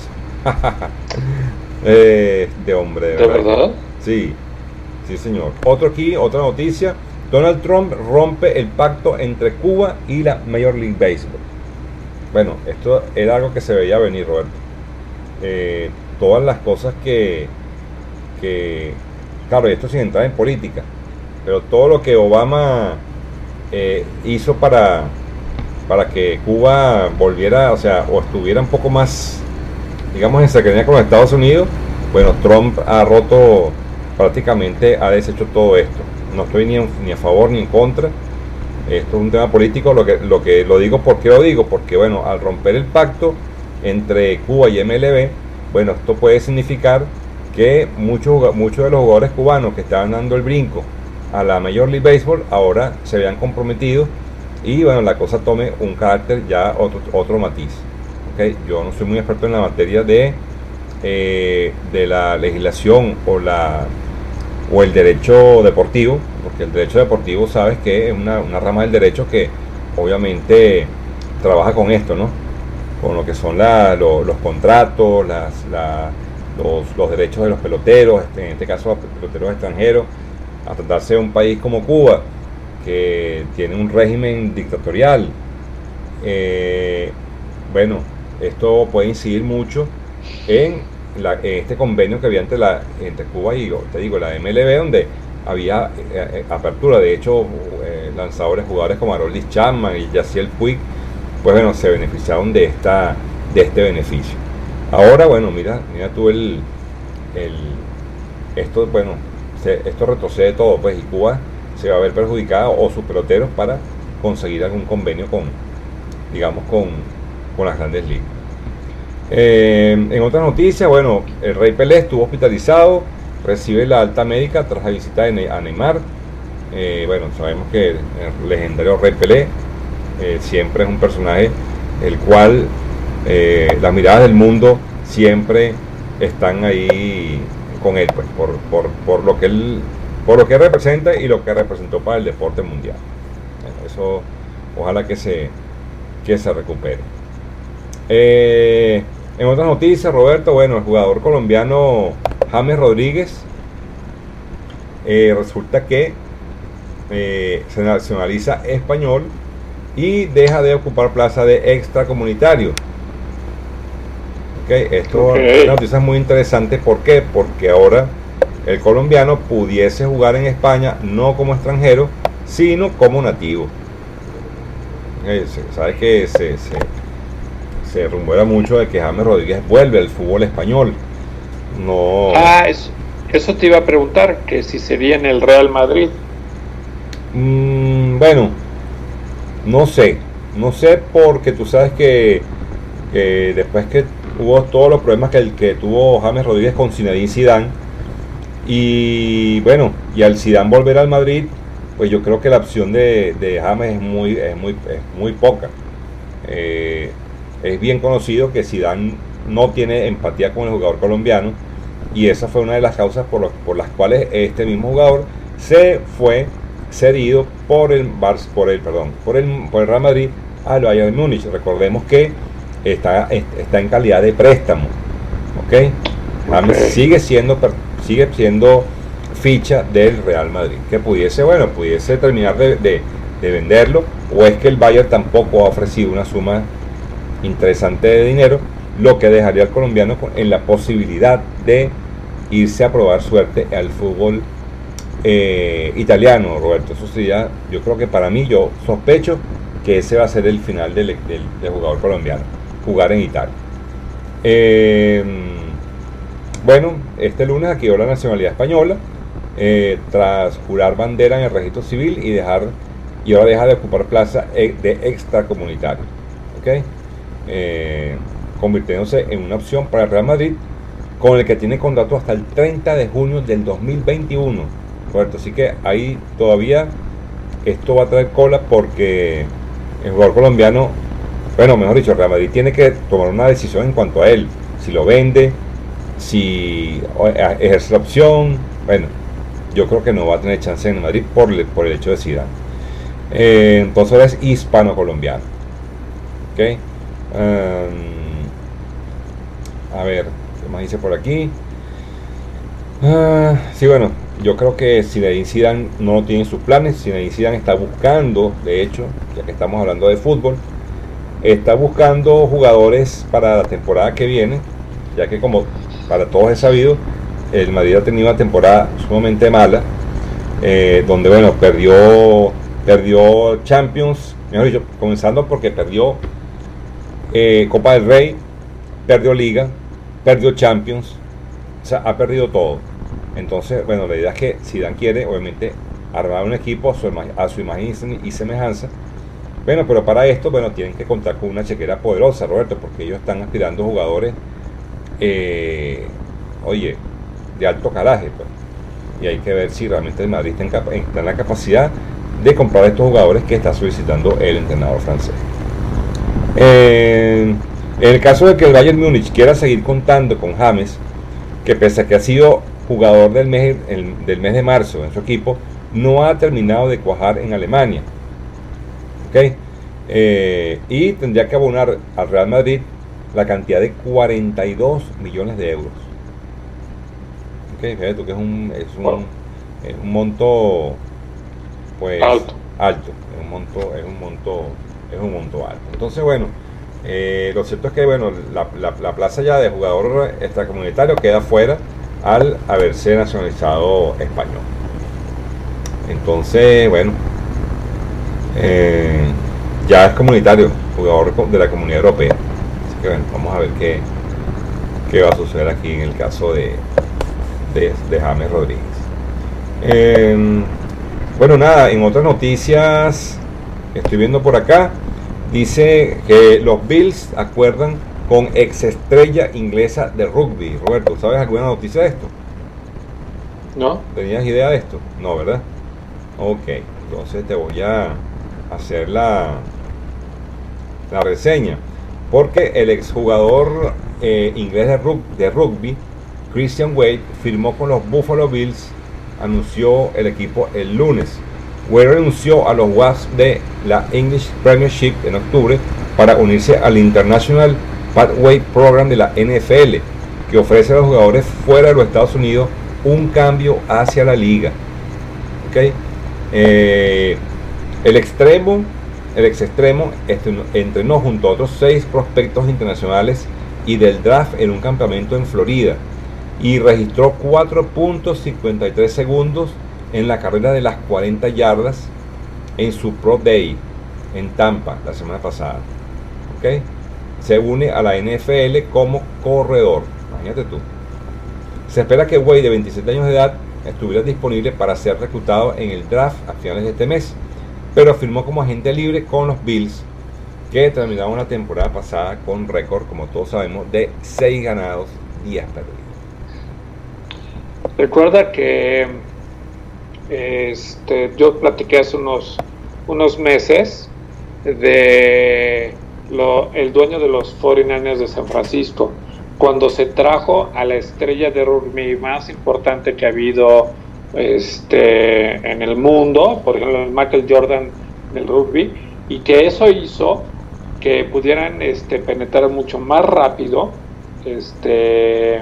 eh, de hombre, ¿de verdad? ¿De verdad? Sí, sí señor. Otro aquí, otra noticia: Donald Trump rompe el pacto entre Cuba y la Major League Baseball. Bueno, esto era algo que se veía venir, Roberto. Eh, todas las cosas que, que, claro, y esto sin entrar en política, pero todo lo que Obama eh, hizo para, para que Cuba volviera, o sea, o estuviera un poco más, digamos, en cercanía con los Estados Unidos, bueno, Trump ha roto, prácticamente ha deshecho todo esto. No estoy ni, en, ni a favor ni en contra. Esto es un tema político. Lo que lo que lo digo, ¿por qué lo digo? Porque bueno, al romper el pacto entre Cuba y M L B, bueno, esto puede significar que muchos muchos de los jugadores cubanos que estaban dando el brinco a la Major League Baseball ahora se vean comprometidos y bueno, la cosa tome un carácter ya otro otro matiz. ¿Okay? Yo no soy muy experto en la materia de eh, de la legislación o la o el derecho deportivo, porque el derecho deportivo sabes que es una, una rama del derecho que obviamente trabaja con esto, ¿no? Con lo que son la, lo, los contratos, las, la, los, los derechos de los peloteros, en este caso los peloteros extranjeros, a tratarse de un país como Cuba, que tiene un régimen dictatorial. Eh, bueno, esto puede incidir mucho en, la, en este convenio que había entre, la, entre Cuba y, te digo, la M L B, donde había eh, apertura. De hecho, eh, lanzadores, jugadores como Aroldis Chapman y Yasiel Puig, pues bueno, se beneficiaron de esta de este beneficio. Ahora, bueno, mira, mira tú el, el esto, bueno, se, esto retrocede todo, pues, y Cuba se va a ver perjudicada, o sus peloteros, para conseguir algún convenio con, digamos, con, con las grandes ligas. Eh, en otras noticias, bueno, el Rey Pelé estuvo hospitalizado, recibe la alta médica tras la visita de ne a Neymar. Eh, bueno, sabemos que el, el legendario Rey Pelé eh, siempre es un personaje el cual eh, las miradas del mundo siempre están ahí con él, pues, por, por, por lo que él por lo que representa y lo que representó para el deporte mundial. Bueno, eso ojalá que se que se recupere. Eh, en otras noticias, Roberto, bueno, el jugador colombiano James Rodríguez eh, resulta que eh, se nacionaliza español y deja de ocupar plaza de extracomunitario. Okay, esto okay. Es una noticia muy interesante. ¿Por qué? Porque ahora el colombiano pudiese jugar en España no como extranjero, sino como nativo. Okay, sabes que se, se, se rumorea mucho de que James Rodríguez vuelve al fútbol español. No. Ah, eso, eso te iba a preguntar, que si sería en el Real Madrid. Mm, bueno, no sé, no sé, porque tú sabes que, que después que hubo todos los problemas que, el, que tuvo James Rodríguez con Zinedine Zidane, y bueno, y al Zidane volver al Madrid, pues yo creo que la opción de, de James es muy, es muy, es muy poca. Eh, es bien conocido que Zidane no tiene empatía con el jugador colombiano, y esa fue una de las causas por, lo, por las cuales este mismo jugador se fue cedido por el Barça, por el, perdón, por el, por el Real Madrid al Bayern Múnich. Recordemos que está, está en calidad de préstamo, ¿ok? James okay. sigue siendo sigue siendo ficha del Real Madrid, que pudiese, bueno, pudiese terminar de, de, de venderlo, o es que el Bayern tampoco ha ofrecido una suma interesante de dinero, lo que dejaría al colombiano en la posibilidad de irse a probar suerte al fútbol eh, italiano, Roberto. Eso sí, ya, yo creo que para mí, yo sospecho que ese va a ser el final del, del, del jugador colombiano, jugar en Italia. Eh, bueno, este lunes adquirió la nacionalidad española eh, tras jurar bandera en el registro civil y dejar y ahora deja de ocupar plaza de extracomunitario, ¿okay? eh, convirtiéndose en una opción para el Real Madrid, con el que tiene contrato hasta el treinta de junio del dos mil veintiuno. Roberto, así que ahí todavía esto va a traer cola, porque el jugador colombiano, bueno, mejor dicho, el Real Madrid tiene que tomar una decisión en cuanto a él, si lo vende, si ejerce la opción. Bueno, yo creo que no va a tener chance en Madrid por, por el hecho de Zidane. Eh, entonces es hispano-colombiano. ¿Okay? Um, a ver, ¿qué más dice por aquí? Uh, sí, bueno, yo creo que Zinedine Zidane no lo tiene en sus planes. Zinedine Zidane está buscando, de hecho, ya que estamos hablando de fútbol, está buscando jugadores para la temporada que viene, ya que, como para todos es sabido, el Madrid ha tenido una temporada sumamente mala, eh, donde, bueno, perdió perdió Champions, mejor dicho, comenzando porque perdió eh, Copa del Rey, perdió Liga, perdió Champions, o sea, ha perdido todo. Entonces, bueno, la idea es que Zidane quiere, obviamente, armar un equipo a su, a su imagen y semejanza. Bueno, pero para esto, bueno, tienen que contar con una chequera poderosa, Roberto, porque ellos están aspirando jugadores, eh, oye, de alto calaje, pues. Y hay que ver si realmente el Madrid está en, está en la capacidad de comprar a estos jugadores que está solicitando el entrenador francés. Eh, en el caso de que el Bayern Múnich quiera seguir contando con James, que pese a que ha sido jugador del mes, el, del mes de marzo en su equipo, no ha terminado de cuajar en Alemania. ¿Okay? Eh, y tendría que abonar al Real Madrid la cantidad de cuarenta y dos millones de euros. ¿Okay? Fíjate tú que es un, es un, wow. es un monto pues alto. alto, es un monto, es un monto, es un monto alto. Entonces bueno, eh, lo cierto es que bueno, la, la, la plaza ya de jugador extracomunitario queda fuera al haberse nacionalizado español. Entonces bueno, eh, ya es comunitario, jugador de la Comunidad Europea. Así que bueno, vamos a ver qué, qué va a suceder aquí en el caso de, de, de James Rodríguez. Eh, bueno, nada, en otras noticias estoy viendo por acá, dice que los Bills acuerdan con ex estrella inglesa de rugby. Roberto, ¿sabes alguna noticia de esto? No. ¿Tenías idea de esto? No, ¿verdad? Ok, entonces te voy a hacer la, la reseña, porque el exjugador eh, inglés de, rug, de rugby, Christian Wade, firmó con los Buffalo Bills, anunció el equipo el lunes. Wade renunció a los Wasps de la English Premiership en octubre para unirse al International Pathway Program de la N F L, que ofrece a los jugadores fuera de los Estados Unidos un cambio hacia la liga. ¿Okay? Eh, el extremo, el ex extremo entrenó junto a otros seis prospectos internacionales y del draft en un campamento en Florida y registró cuatro punto cincuenta y tres segundos en la carrera de las cuarenta yardas en su Pro Day en Tampa la semana pasada. ¿Okay? Se une a la N F L como corredor. Imagínate tú. Se espera que Wade, de veintisiete años de edad, estuviera disponible para ser reclutado en el draft a finales de este mes, pero firmó como agente libre con los Bills, que terminaron una temporada pasada con récord, como todos sabemos, de seis ganados, diez perdidos. Recuerda que este, yo platiqué hace unos, unos meses de lo, el dueño de los cuarenta y nueve ers de San Francisco, cuando se trajo a la estrella de rugby más importante que ha habido este, en el mundo, por ejemplo el Michael Jordan del rugby, y que eso hizo que pudieran este, penetrar mucho más rápido, este,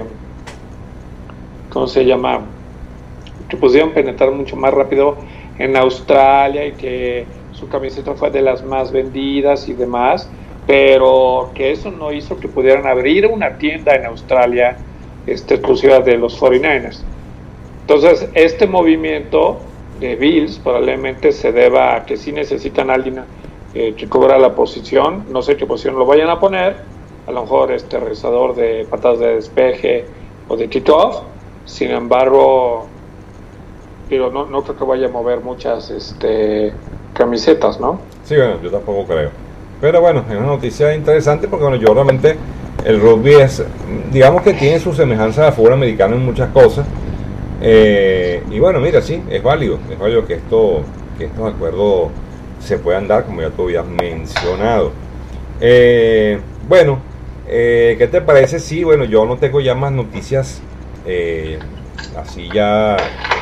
¿cómo se llama? Que pudieran penetrar mucho más rápido en Australia y que su camiseta fue de las más vendidas y demás, pero que eso no hizo que pudieran abrir una tienda en Australia este, exclusiva de los cuarenta y nueve ers. Entonces, este movimiento de Bills probablemente se deba a que sí necesitan a alguien eh, que cubra la posición, no sé qué posición lo vayan a poner, a lo mejor este rezador de patadas de despeje o de kickoff. Sin embargo, pero no, no creo que vaya a mover muchas este, camisetas, ¿no? Sí, bueno, yo tampoco creo. Pero bueno, es una noticia interesante porque bueno, yo realmente el rugby es, digamos que tiene su semejanza al fútbol americano en muchas cosas. Eh, y bueno, mira, sí, es válido, es válido que, esto, que estos acuerdos se puedan dar, como ya tú habías mencionado. Eh, bueno, eh, ¿qué te parece? Sí, bueno, yo no tengo ya más noticias, eh, así ya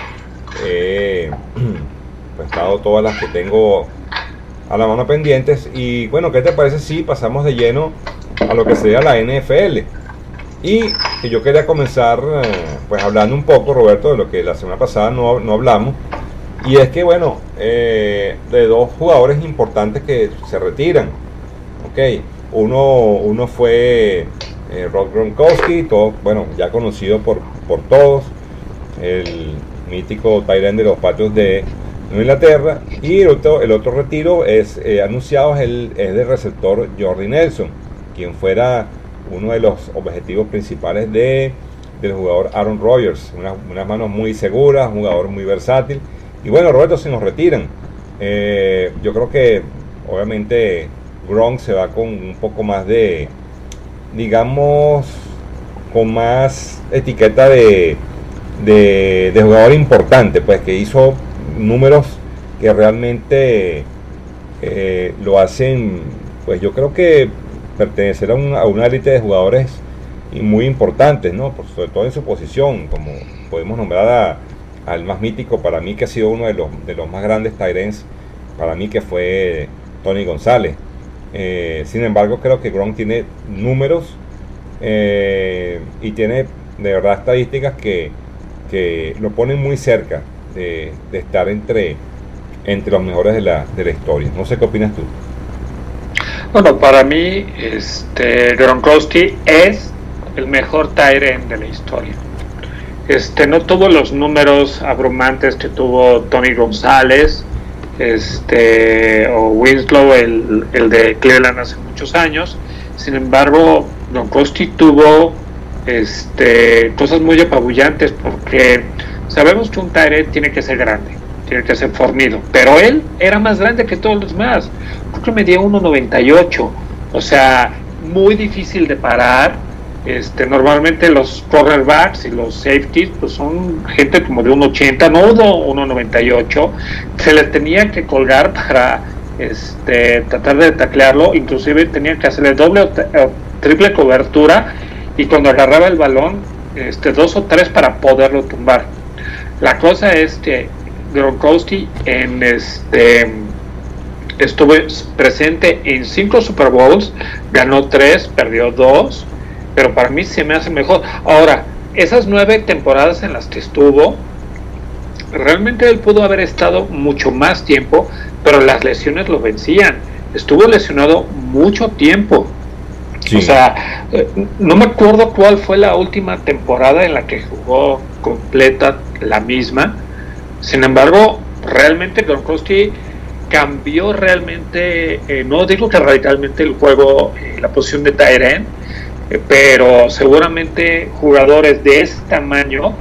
he pues, dado todas las que tengo a la mano pendientes. Y bueno, ¿qué te parece si pasamos de lleno a lo que sería la N F L? Y que yo quería comenzar eh, pues hablando un poco, Roberto, de lo que la semana pasada no, no hablamos, y es que bueno, eh, de dos jugadores importantes que se retiran. Ok, uno, uno fue eh, Rob Gronkowski, todo, bueno, ya conocido por, por todos, el mítico tight end de los Patriots de Nueva Inglaterra, y el otro, el otro retiro es eh, anunciado es el es del receptor Jordy Nelson, quien fuera uno de los objetivos principales de del jugador Aaron Rodgers, unas, unas manos muy seguras, un jugador muy versátil. Y bueno, Roberto, se nos retiran. Eh, yo creo que obviamente Gronk se va con un poco más de, digamos, con más etiqueta de, de, de jugador importante, pues que hizo números que realmente eh, lo hacen, pues yo creo que pertenecer a, un, a una élite de jugadores y muy importantes, ¿no? Por, sobre todo en su posición, como podemos nombrar a, al más mítico para mí, que ha sido uno de los, de los más grandes tight ends, para mí, que fue Tony González. Eh, sin embargo, creo que Gronk tiene números eh, y tiene de verdad estadísticas que, que lo ponen muy cerca de, de estar entre, entre los mejores de la, de la historia. No sé qué opinas tú. Bueno, para mí, este, Gronkowski es el mejor tight end de la historia. Este, no tuvo los números abrumantes que tuvo Tony González, este, o Winslow, el, el de Cleveland hace muchos años. Sin embargo, Gronkowski tuvo este, cosas muy apabullantes, porque sabemos que un tight end tiene que ser grande, tiene que ser fornido, pero él era más grande que todos los demás. Creo que medía uno noventa y ocho, o sea, muy difícil de parar. Este, normalmente los cornerbacks y los safeties pues son gente como de uno ochenta, no uno noventa y ocho. Se les tenía que colgar para este, tratar de taclearlo, inclusive tenían que hacerle doble o, t- o triple cobertura, y cuando agarraba el balón, este, dos o tres para poderlo tumbar. La cosa es que Gronkowski en este estuvo presente en cinco Super Bowls, ganó tres, perdió dos, pero para mí se me hace mejor. Ahora, esas nueve temporadas en las que estuvo, realmente él pudo haber estado mucho más tiempo, pero las lesiones lo vencían. Estuvo lesionado mucho tiempo. Sí. O sea, no me acuerdo cuál fue la última temporada en la que jugó completa la misma. Sin embargo, realmente Gronkowski cambió realmente, eh, no digo que radicalmente el juego, eh, la posición de tight end, eh, pero seguramente jugadores de ese tamaño,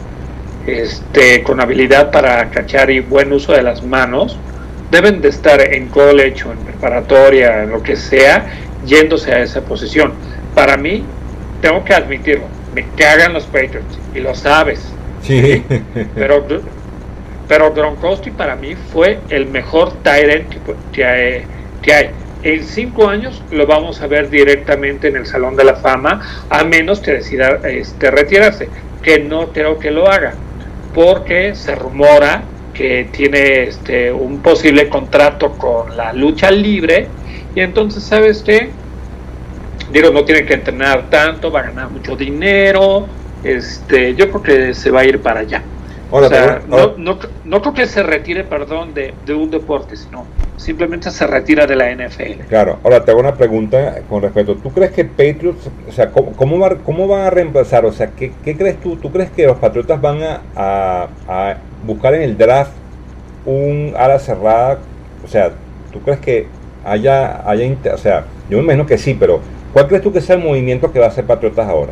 este, con habilidad para cachar y buen uso de las manos, deben de estar en college o en preparatoria, en lo que sea, yéndose a esa posición. Para mí, tengo que admitirlo, me cagan los Patriots, y lo sabes. Sí. ¿Sí? Pero... Pero Gronkowski para mí fue el mejor tight end que, que, hay, que hay. En cinco años lo vamos a ver directamente en el Salón de la Fama, a menos que decida este, retirarse, que no creo que lo haga, porque se rumora que tiene este, un posible contrato con la lucha libre, y entonces, ¿sabes qué? Digo, no tiene que entrenar tanto, va a ganar mucho dinero, este, yo creo que se va a ir para allá. Ahora, o sea, no, no, no creo que se retire, perdón, de, de un deporte, sino simplemente se retira de la N F L. Claro, ahora te hago una pregunta con respecto. ¿Tú crees que Patriots, o sea, cómo, cómo, va, cómo van a reemplazar? O sea, ¿qué, qué crees tú? ¿Tú crees que los Patriotas van a, a, a buscar en el draft un ala cerrada? O sea, ¿tú crees que haya, haya, o sea, yo me imagino que sí, pero ¿cuál crees tú que sea el movimiento que va a hacer Patriotas ahora?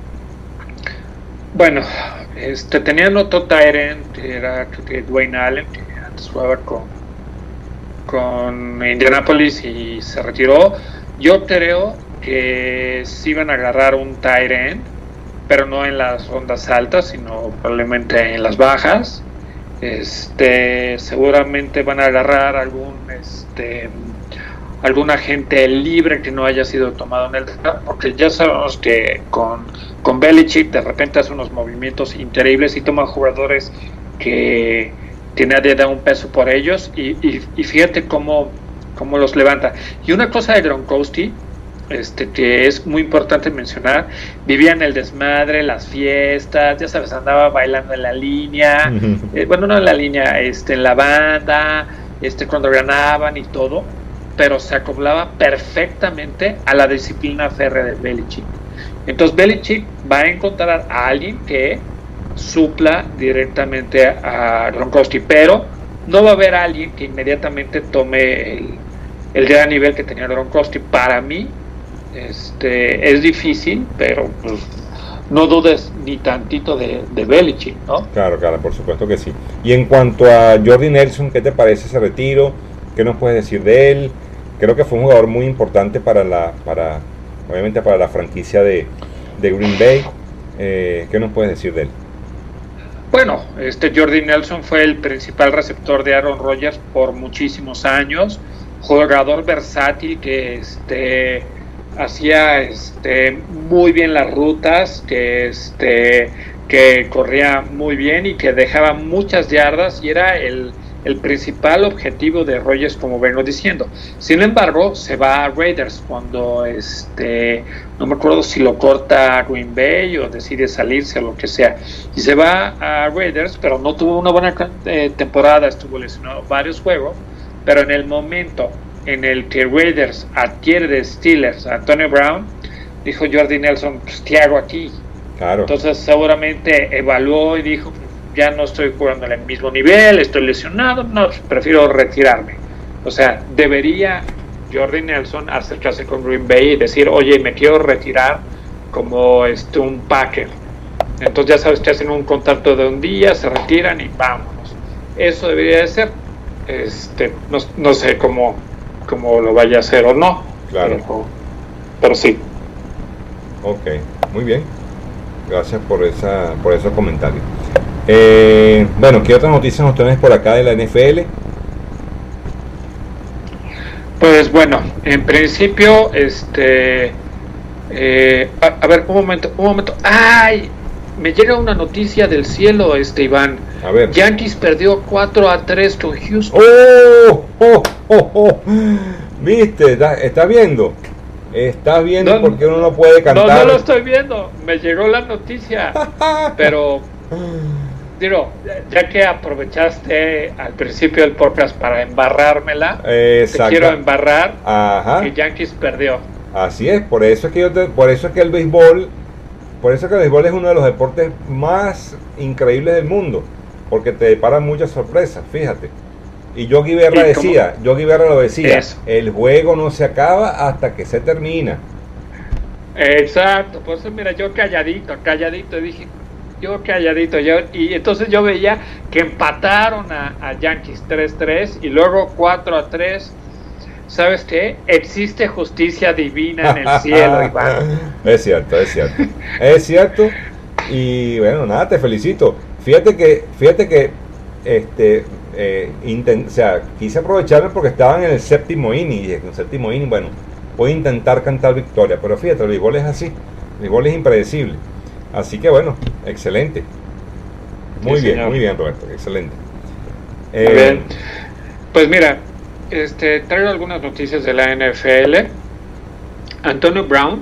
Bueno, este, tenían otro tight end, que era que Dwayne Allen, que antes jugaba con, con Indianapolis y se retiró. Yo creo que sí van a agarrar un tight end, pero no en las rondas altas, sino probablemente en las bajas. Este, seguramente van a agarrar algún este algún agente libre que no haya sido tomado en el draft, porque ya sabemos que con, con Belichick de repente hace unos movimientos increíbles y toma jugadores que, que nadie da un peso por ellos, y, y, y fíjate cómo, cómo los levanta. Y una cosa de Gronkowski, este, que es muy importante mencionar, vivía en el desmadre, las fiestas, ya sabes, andaba bailando en la línea, eh, bueno, no en la línea, este, en la banda, este, cuando ganaban y todo, pero se acoplaba perfectamente a la disciplina férrea de Belichick. Entonces Belichick va a encontrar a alguien que supla directamente a Gronkowski, pero no va a haber alguien que inmediatamente tome el, el gran nivel que tenía Gronkowski. Para mí este, es difícil, pero pues, no dudes ni tantito de, de Belichick, ¿no? Claro, claro, por supuesto que sí. Y en cuanto a Jordy Nelson, ¿qué te parece ese retiro? ¿Qué nos puedes decir de él? Creo que fue un jugador muy importante para la, para, obviamente para la franquicia de, de Green Bay. Eh, ¿Qué nos puedes decir de él? Bueno, este Jordy Nelson fue el principal receptor de Aaron Rodgers por muchísimos años, jugador versátil que este hacía este, muy bien las rutas, que, este, que corría muy bien y que dejaba muchas yardas y era el, el principal objetivo de Rodgers, como vengo diciendo. Sin embargo, se va a Raiders cuando este, no me acuerdo si lo corta Green Bay o decide salirse o lo que sea, y se va a Raiders, pero no tuvo una buena eh, temporada, estuvo lesionado varios juegos, pero en el momento en el que Raiders adquiere de Steelers a Antonio Brown, dijo Jordi Nelson, pues ¿qué hago aquí? Claro. Entonces seguramente evaluó y dijo, ya no estoy jugando en el mismo nivel, estoy lesionado, no, prefiero retirarme. O sea, debería Jordi Nelson acercarse con Green Bay y decir, oye, me quiero retirar como este, un Packer. Entonces ya sabes que hacen un contrato de un día, se retiran y vámonos. Eso debería de ser. Este, no, no sé cómo, cómo lo vaya a hacer o no. Claro. Pero, pero sí. Ok, muy bien. Gracias por esa por esos comentarios. Eh, bueno, ¿qué otras noticias nos tenés por acá de la N F L? Pues bueno, en principio, este, eh, a, a ver, un momento, un momento. ¡Ay! Me llega una noticia del cielo, este Iván. A ver. Yankees perdió cuatro a tres con Houston. ¡Oh! ¡Oh! ¡Oh! oh! ¿Viste? ¿Estás está viendo? Estás viendo no, porque uno no puede cantar. No, no lo estoy viendo. Me llegó la noticia. Pero, digo, ya que aprovechaste al principio del podcast para embarrármela, Exacto. te quiero embarrar. Ajá. Que Yankees perdió. Así es, por eso es que yo te, por eso es que el béisbol, por eso es que el béisbol es uno de los deportes más increíbles del mundo, porque te deparan muchas sorpresas, fíjate. Y Yogi Berra decía, Yogi Berra lo decía, eso. El juego no se acaba hasta que se termina. Exacto, por eso mira, yo calladito, calladito, dije, yo calladito, yo, y entonces yo veía que empataron a, a Yankees tres tres y luego cuatro a tres. ¿Sabes qué? Existe justicia divina en el cielo, Iván. Es cierto, es cierto. Es cierto. Y bueno, nada, te felicito. Fíjate que, fíjate que, este, eh, intent, o sea, quise aprovecharme porque estaban en el séptimo inning. Y en el séptimo inning, bueno, voy a intentar cantar victoria. Pero fíjate, el béisbol es así. El béisbol es impredecible. Así que bueno, excelente. Muy sí, bien, señor. Muy bien, Roberto, excelente. Eh, muy bien. Pues mira, Este, traigo algunas noticias de la N F L. Antonio Brown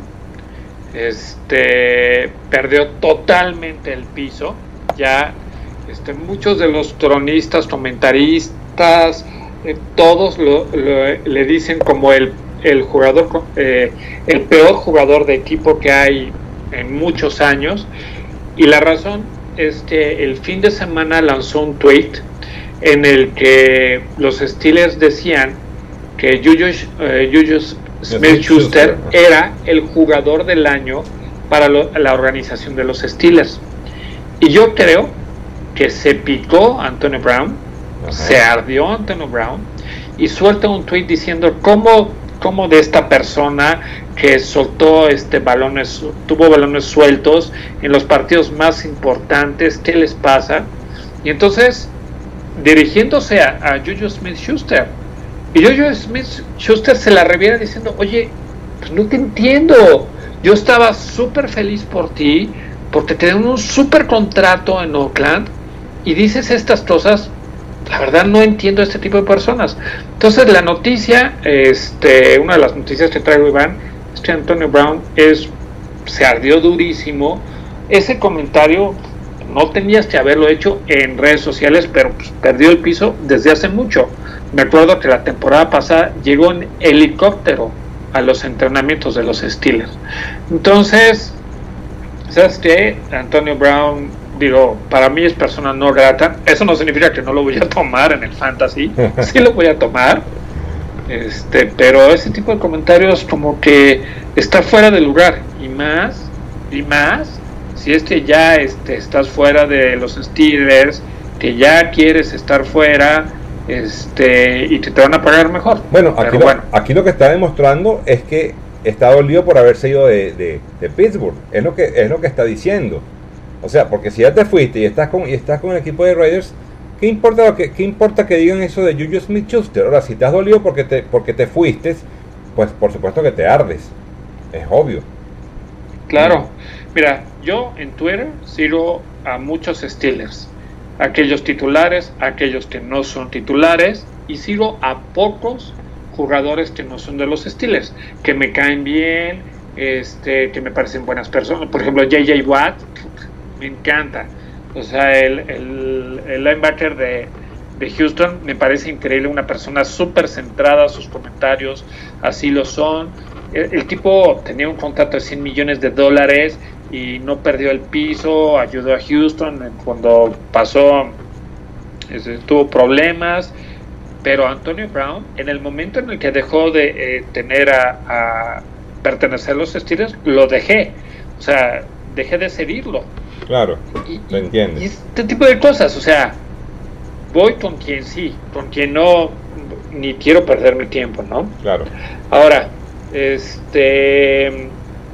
este, perdió totalmente el piso. Ya este, muchos de los tronistas, comentaristas, eh, todos lo, lo, le dicen como el, el jugador, eh, el peor jugador de equipo que hay en muchos años. Y la razón es que el fin de semana lanzó un tweet en el que los Steelers decían que Juju, eh, Juju Smith-Schuster era el jugador del año para lo, la organización de los Steelers. Y yo creo que se picó Antonio Brown, uh-huh. se ardió Antonio Brown y suelta un tweet diciendo cómo, cómo de esta persona que soltó este balones, tuvo balones sueltos en los partidos más importantes, ¿qué les pasa? Y entonces dirigiéndose a, a Juju Smith-Schuster, y Juju Smith-Schuster se la reviera diciendo, oye, pues no te entiendo, yo estaba súper feliz por ti, porque te dan un súper contrato en Oakland, y dices estas cosas, la verdad no entiendo a este tipo de personas. Entonces la noticia, este, una de las noticias que traigo, Iván, es que Antonio Brown es, se ardió durísimo. Ese comentario no tenías que haberlo hecho en redes sociales, pero pues, perdió el piso desde hace mucho. Me acuerdo que la temporada pasada llegó en helicóptero a los entrenamientos de los Steelers. Entonces, ¿sabes qué? Antonio Brown, digo, para mí es persona no grata. Eso no significa que no lo voy a tomar en el fantasy. Sí lo voy a tomar. Este, pero ese tipo de comentarios como que está fuera de lugar. Y más, y más, si es que ya este, estás fuera de los Steelers, que ya quieres estar fuera, este, y que te van a pagar mejor. Bueno, aquí, lo, bueno. aquí lo que está demostrando es que está dolido por haberse ido de, de, de Pittsburgh. Es lo que es lo que está diciendo. O sea, porque si ya te fuiste y estás con y estás con el equipo de Raiders, ¿qué importa que qué importa que digan eso de Juju Smith-Schuster? Ahora, si te has dolido porque te porque te fuiste, pues por supuesto que te ardes. es obvio. Claro. Mira, yo en Twitter sigo a muchos Steelers, aquellos titulares, aquellos que no son titulares, y sigo a pocos jugadores que no son de los Steelers, que me caen bien, este, que me parecen buenas personas. Por ejemplo, J J Watt, me encanta. O sea, el, el, el linebacker de, de Houston me parece increíble, una persona súper centrada, sus comentarios así lo son. El, el tipo tenía un contrato de cien millones de dólares y no perdió el piso, ayudó a Houston cuando pasó, este, tuvo problemas. Pero Antonio Brown, en el momento en el que dejó de eh, tener a, a pertenecer a los Steelers, lo dejé. O sea, dejé de seguirlo. Claro, y, lo entiendo. Y este tipo de cosas, o sea, voy con quien sí, con quien no, ni quiero perder mi tiempo, ¿no? Claro. Ahora, este,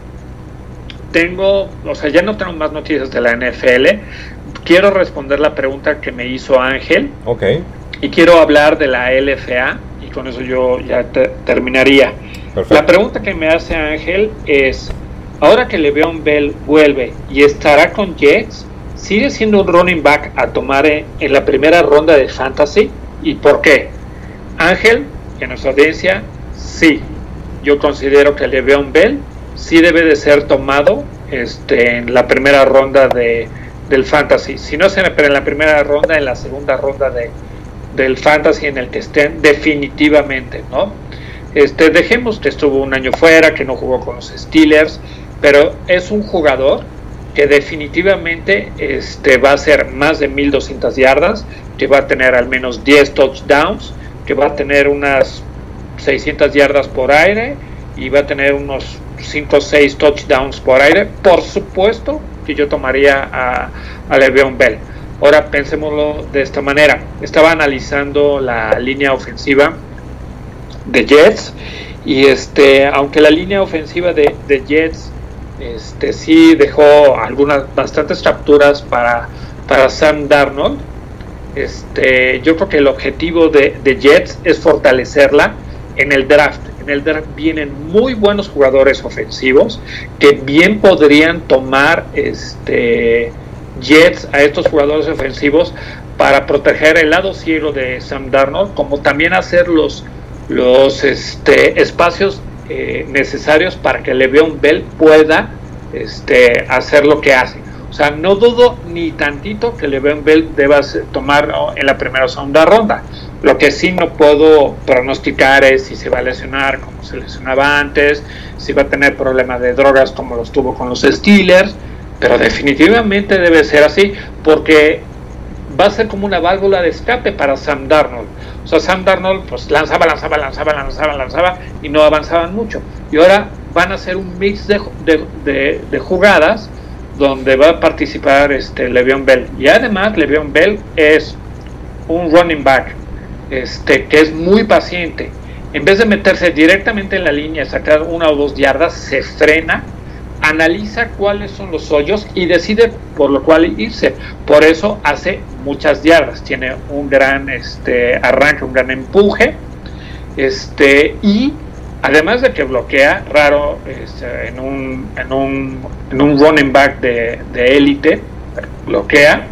tengo, o sea, ya no tengo más noticias de la N F L. Quiero responder la pregunta que me hizo Ángel. Ok. Y quiero hablar de la L F A, y con eso yo ya te, terminaría. Perfecto. La pregunta que me hace Ángel es, ahora que Le'Veon Bell vuelve y estará con Jets, ¿sigue siendo un running back a tomar en, en la primera ronda de Fantasy? ¿Y por qué? Ángel, en nuestra audiencia, sí. Yo considero que Le'Veon Bell sí debe de ser tomado este, en la primera ronda de, del Fantasy. Si no es en la primera ronda, en la segunda ronda de del fantasy en el que estén definitivamente, ¿no? Este, dejemos que estuvo un año fuera, que no jugó con los Steelers, pero es un jugador que definitivamente este, va a hacer más de mil doscientas yardas, que va a tener al menos diez touchdowns, que va a tener unas seiscientas yardas por aire y va a tener unos cinco o seis touchdowns por aire. Por supuesto que yo tomaría a, a Le'Veon Bell. Ahora pensémoslo de esta manera. Estaba analizando la línea ofensiva de Jets y este, aunque la línea ofensiva de, de Jets este, sí dejó algunas bastantes capturas para, para Sam Darnold, este, yo creo que el objetivo de, de Jets es fortalecerla en el draft. En el draft vienen muy buenos jugadores ofensivos que bien podrían tomar este Jets a estos jugadores ofensivos para proteger el lado ciego de Sam Darnold, como también hacer los, los este, espacios eh, necesarios para que Le'Veon Bell pueda este, hacer lo que hace. O sea, no dudo ni tantito que Le'Veon Bell deba tomar, ¿no?, en la primera o segunda ronda. Lo que sí no puedo pronosticar es si se va a lesionar como se lesionaba antes, si va a tener problemas de drogas como los tuvo con los Steelers. Pero definitivamente debe ser así, porque va a ser como una válvula de escape para Sam Darnold. O sea, Sam Darnold pues lanzaba, lanzaba, lanzaba, lanzaba, lanzaba y no avanzaban mucho. Y ahora van a ser un mix de, de, de, de jugadas donde va a participar este Le'Veon Bell. Y además Le'Veon Bell es un running back este, que es muy paciente. En vez de meterse directamente en la línea y sacar una o dos yardas, se frena, analiza cuáles son los hoyos y decide por lo cual irse. Por eso hace muchas yardas, tiene un gran este, arranque, un gran empuje, este, y además de que bloquea, raro este, en, un, en, un, en un running back de élite, bloquea,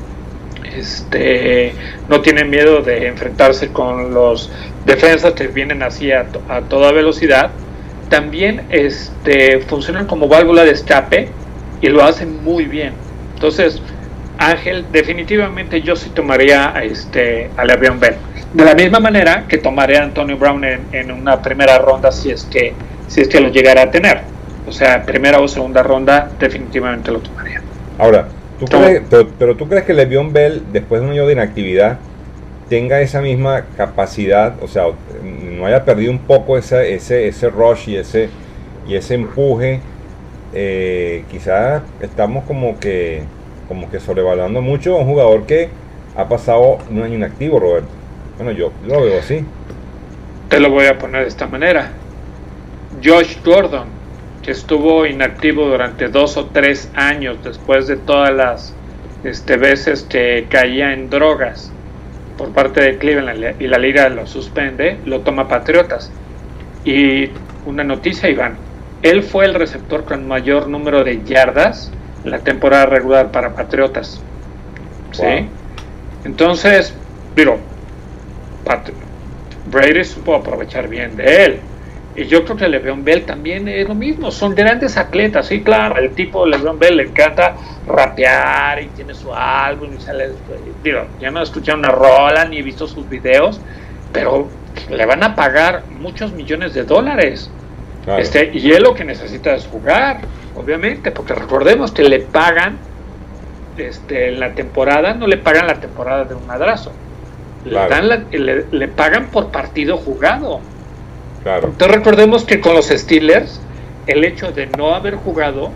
este, no tiene miedo de enfrentarse con los defensas que vienen así a, to- a toda velocidad. También este, funcionan como válvula de escape y lo hacen muy bien. Entonces, Ángel, definitivamente yo sí tomaría este, a Le'Veon Bell. De la misma manera que tomaré a Antonio Brown en, en una primera ronda si es que si es que lo llegara a tener. O sea, primera o segunda ronda definitivamente lo tomaría. Ahora, ¿tú crees, pero, pero tú crees que Le'Veon Bell, después de un año de inactividad, tenga esa misma capacidad, o sea, no haya perdido un poco ese ese ese rush y ese y ese empuje? Eh, quizás estamos como que como que sobrevalorando mucho a un jugador que ha pasado un año inactivo, Roberto. Bueno, yo lo veo así. Te lo voy a poner de esta manera. Josh Gordon, que estuvo inactivo durante dos o tres años después de todas las este, veces que caía en drogas por parte de Cleveland y la liga lo suspende, lo toma Patriotas. Y una noticia, Iván, él fue el receptor con mayor número de yardas en la temporada regular para Patriotas. ¿Sí? Wow. Entonces, digo, Pat- Brady supo aprovechar bien de él. Y yo creo que Le'Veon Bell también es lo mismo. Son grandes atletas, sí, claro. El tipo de Le'Veon Bell le encanta rapear y tiene su álbum y sale. Digo, ya no he escuchado una rola ni he visto sus videos, pero le van a pagar muchos millones de dólares. Claro. Este, y él lo que necesita es jugar, obviamente, porque recordemos que le pagan este, en la temporada, no le pagan la temporada de un madrazo. Claro. Le, dan la, le, le pagan por partido jugado. Claro. Entonces recordemos que con los Steelers el hecho de no haber jugado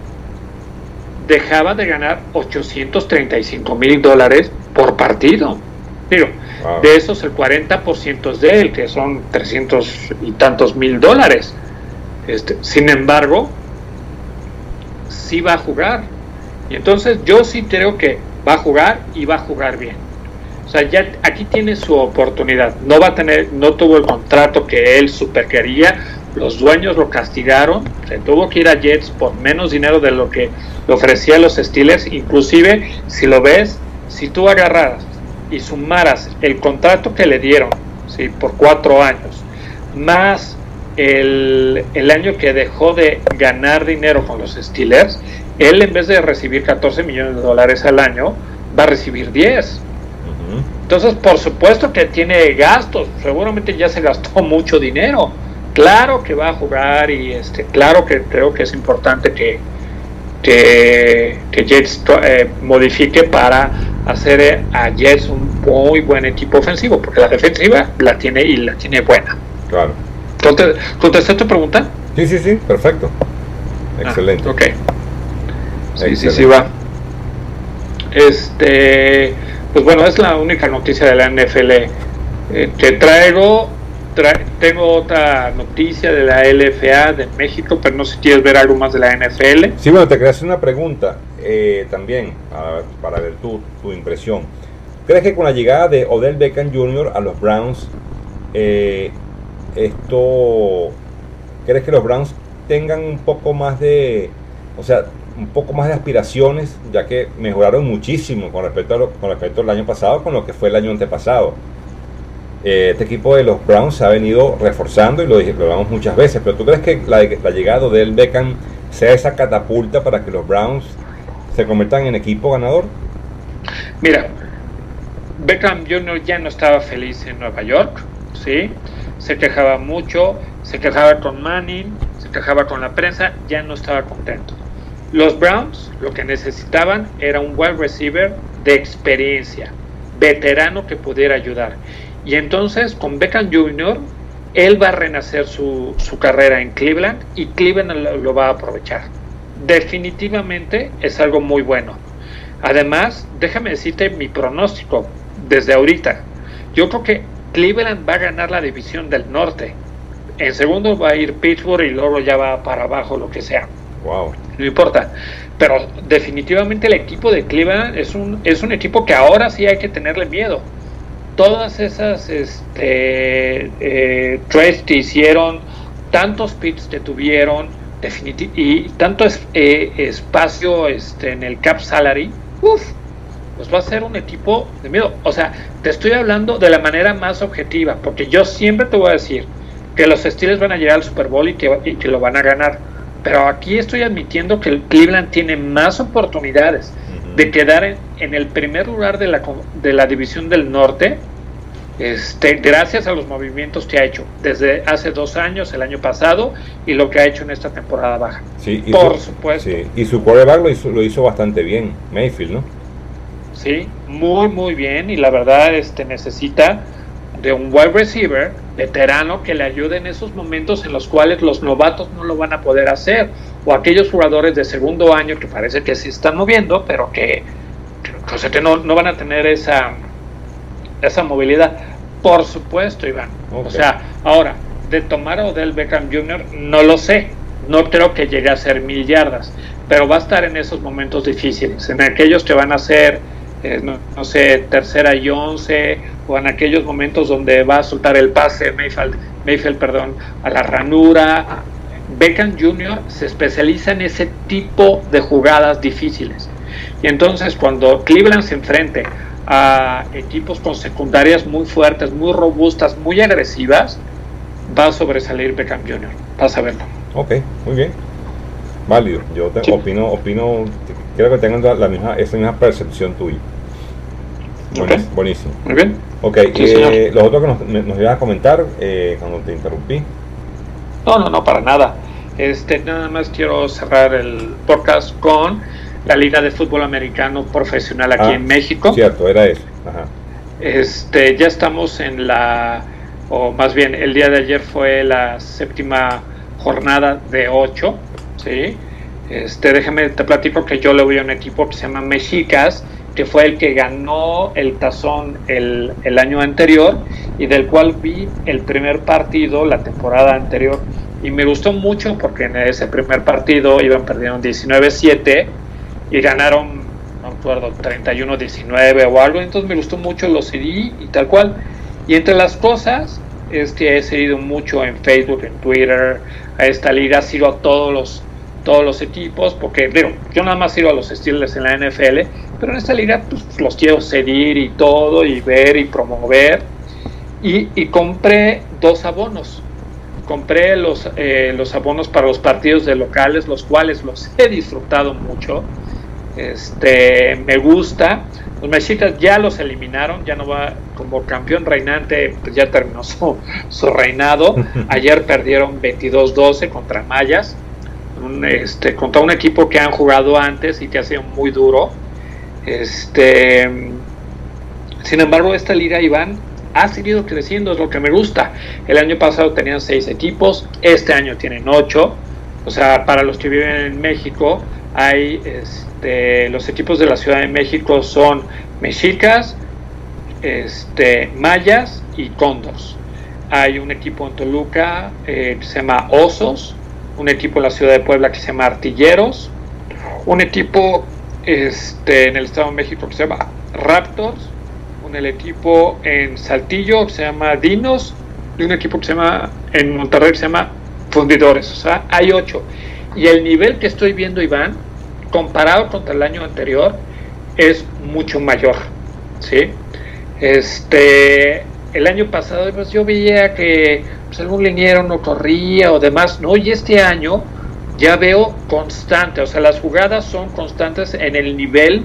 dejaba de ganar ochocientos treinta y cinco mil dólares por partido. Digo, wow. De esos el cuarenta por ciento es de él, que son trescientos y tantos mil dólares. Este, sin embargo, sí va a jugar. Y entonces yo sí creo que va a jugar y va a jugar bien. O sea, ya aquí tiene su oportunidad. No va a tener, no tuvo el contrato que él super quería. Los dueños lo castigaron. Se tuvo que ir a Jets por menos dinero de lo que le ofrecía a los Steelers. Inclusive, si lo ves, si tú agarraras y sumaras el contrato que le dieron, ¿sí? Por cuatro años, más el, el año que dejó de ganar dinero con los Steelers, él en vez de recibir catorce millones de dólares al año, va a recibir diez. Entonces, por supuesto que tiene gastos, seguramente ya se gastó mucho dinero. Claro que va a jugar y este, claro que creo que es importante que que, que Jets eh, modifique para hacer a Jets un muy buen equipo ofensivo, porque la defensiva la tiene y la tiene buena. Claro. Entonces, ¿contesté tu pregunta? Sí, sí, sí, perfecto. Excelente. Ah, ok. Sí, Excelente. sí, sí va. Este... Pues bueno, es la única noticia de la N F L eh, que traigo. Tra- tengo otra noticia de la L F A de México, pero no sé si quieres ver algo más de la N F L. Sí, bueno, te quería hacer una pregunta eh, también a, para ver tu, tu impresión. ¿Crees que con la llegada de Odell Beckham junior a los Browns, eh, esto, crees que los Browns tengan un poco más de, o sea, un poco más de aspiraciones, ya que mejoraron muchísimo con respecto a lo, con respecto al año pasado, con lo que fue el año antepasado? Eh, este equipo de los Browns se ha venido reforzando y lo, lo hablamos muchas veces, pero ¿tú crees que la, la llegada del Beckham sea esa catapulta para que los Browns se conviertan en equipo ganador? Mira, Beckham junior ya no estaba feliz en Nueva York, ¿sí? Se quejaba mucho, se quejaba con Manning, se quejaba con la prensa, ya no estaba contento. Los Browns lo que necesitaban era un wide receiver de experiencia, veterano que pudiera ayudar. Y entonces con Beckham junior, él va a renacer su, su carrera en Cleveland y Cleveland lo, lo va a aprovechar. Definitivamente es algo muy bueno. Además, déjame decirte mi pronóstico desde ahorita. Yo creo que Cleveland va a ganar la división del norte. En segundo va a ir Pittsburgh y luego ya va para abajo lo que sea. Wow. No importa, pero definitivamente el equipo de Cleveland es un es un equipo que ahora sí hay que tenerle miedo. Todas esas este, eh, trades que hicieron, tantos picks que tuvieron, definiti- y tanto es, eh, espacio este, en el cap salary, uf, pues va a ser un equipo de miedo. O sea, te estoy hablando de la manera más objetiva, porque yo siempre te voy a decir que los Steelers van a llegar al Super Bowl y que, y que lo van a ganar. Pero aquí estoy admitiendo que el Cleveland tiene más oportunidades uh-huh. de quedar en, en el primer lugar de la, de la división del norte, este, gracias a los movimientos que ha hecho desde hace dos años, el año pasado, y lo que ha hecho en esta temporada baja. Sí, y Por su, supuesto. Sí, y su quarterback lo hizo, lo hizo bastante bien, Mayfield, ¿no? Sí, muy, muy bien, y la verdad este, necesita de un wide receiver veterano que le ayude en esos momentos en los cuales los novatos no lo van a poder hacer, o aquellos jugadores de segundo año que parece que se están moviendo, pero que, que, o sea, que no, no van a tener esa, esa movilidad. Por supuesto, Iván. Okay. O sea, ahora, de tomar a Odell Beckham junior, no lo sé. No creo que llegue a ser mil yardas, pero va a estar en esos momentos difíciles, en aquellos que van a ser Eh, no, no sé, tercera y once, o en aquellos momentos donde va a soltar el pase Mayfield, Mayfield perdón, a la ranura, Beckham junior se especializa en ese tipo de jugadas difíciles. Y entonces cuando Cleveland se enfrente a equipos con secundarias muy fuertes, muy robustas, muy agresivas, va a sobresalir Beckham junior Vas a verlo. Ok, muy bien. Válido. Yo te, sí. opino, opino, creo que tengan la misma, esa misma percepción tuya. Okay. Buenísimo. Muy bien. Ok, sí, eh, lo otro que nos, nos ibas a comentar eh, cuando te interrumpí. No, no, no, para nada. Este, nada más quiero cerrar el podcast con la Liga de Fútbol Americano Profesional aquí ah, en México. Cierto, era eso. Ajá. Este, ya estamos en la, o más bien, el día de ayer fue la séptima jornada de ocho, ¿sí? Este, déjame, te platico que yo le voy a un equipo que se llama Mexicas, que fue el que ganó el tazón el, el año anterior y del cual vi el primer partido la temporada anterior y me gustó mucho porque en ese primer partido iban perdiendo diecinueve siete y ganaron, no me acuerdo, treinta y uno diecinueve o algo, entonces me gustó mucho, lo seguí y tal cual. Y entre las cosas es que he seguido mucho en Facebook, en Twitter a esta liga, sigo a todos los todos los equipos, porque digo, yo nada más sigo a los Steelers en la N F L, pero en esta liga pues, los quiero seguir y todo, y ver y promover, y, y compré dos abonos, compré los, eh, los abonos para los partidos de locales, los cuales los he disfrutado mucho, este, me gusta. Los Mexicas ya los eliminaron, ya no va como campeón reinante, pues ya terminó su, su reinado. Ayer perdieron veintidós doce contra Mayas, un, este, contra un equipo que han jugado antes y que ha sido muy duro. Este, sin embargo, esta liga, Iván, ha seguido creciendo, es lo que me gusta. El año pasado tenían seis equipos, este año tienen ocho. O sea, para los que viven en México, hay este, los equipos de la Ciudad de México son Mexicas, este, Mayas y Cóndors. Hay un equipo en Toluca eh, que se llama Osos, un equipo en la Ciudad de Puebla que se llama Artilleros, un equipo este, en el Estado de México que se llama Raptors, un el equipo en Saltillo que se llama Dinos y un equipo que se llama en Monterrey que se llama Fundidores. O sea, hay ocho. Y el nivel que estoy viendo, Iván, comparado contra el año anterior, es mucho mayor, ¿sí? Este, el año pasado pues, yo veía que pues, algún liniero no corría o demás, no, y este año ya veo constante, o sea, las jugadas son constantes en el nivel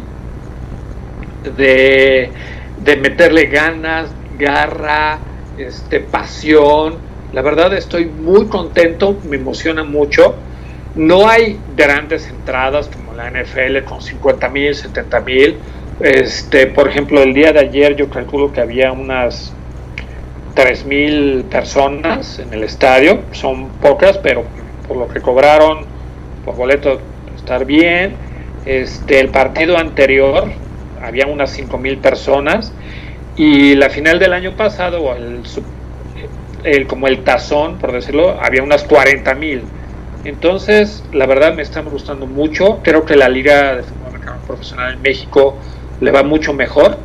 de, de meterle ganas, garra, este, pasión. La verdad estoy muy contento, me emociona mucho. No hay grandes entradas como la N F L con cincuenta mil, setenta mil. Este, por ejemplo, el día de ayer yo calculo que había unas tres mil personas en el estadio. Son pocas, pero por lo que cobraron por boleto estar bien. Este, el partido anterior había unas cinco mil personas y la final del año pasado, el, el como el tazón, por decirlo, había unas cuarenta mil. Entonces, la verdad me está gustando mucho. Creo que la Liga de Fútbol Americano Profesional en México le va mucho mejor.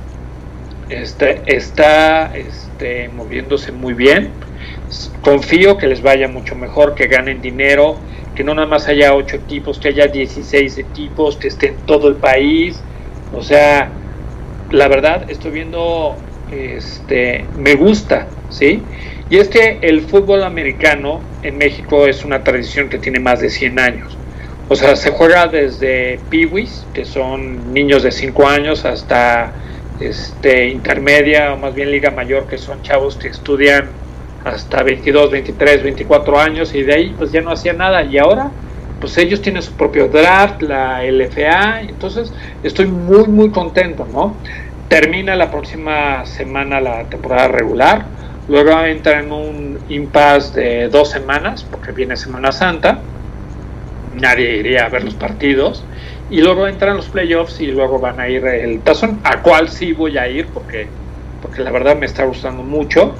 Este, está este, moviéndose muy bien. Confío que les vaya mucho mejor, que ganen dinero, que no nada más haya ocho equipos, que haya dieciséis equipos, que esté en todo el país. O sea, la verdad estoy viendo, este, me gusta, ¿sí? Y es que el fútbol americano en México es una tradición que tiene más de cien años. O sea, se juega desde peewees, que son niños de cinco años, hasta este, intermedia, o más bien liga mayor, que son chavos que estudian hasta veintidós, veintitrés, veinticuatro años, y de ahí pues ya no hacían nada. Y ahora, pues ellos tienen su propio draft, la L F A, entonces estoy muy, muy contento, ¿no? Termina la próxima semana la temporada regular. Luego entra en un impasse de dos semanas, porque viene Semana Santa, nadie iría a ver los partidos, y luego entran los playoffs y luego van a ir el tazón, a cual sí voy a ir, porque, porque la verdad me está gustando mucho,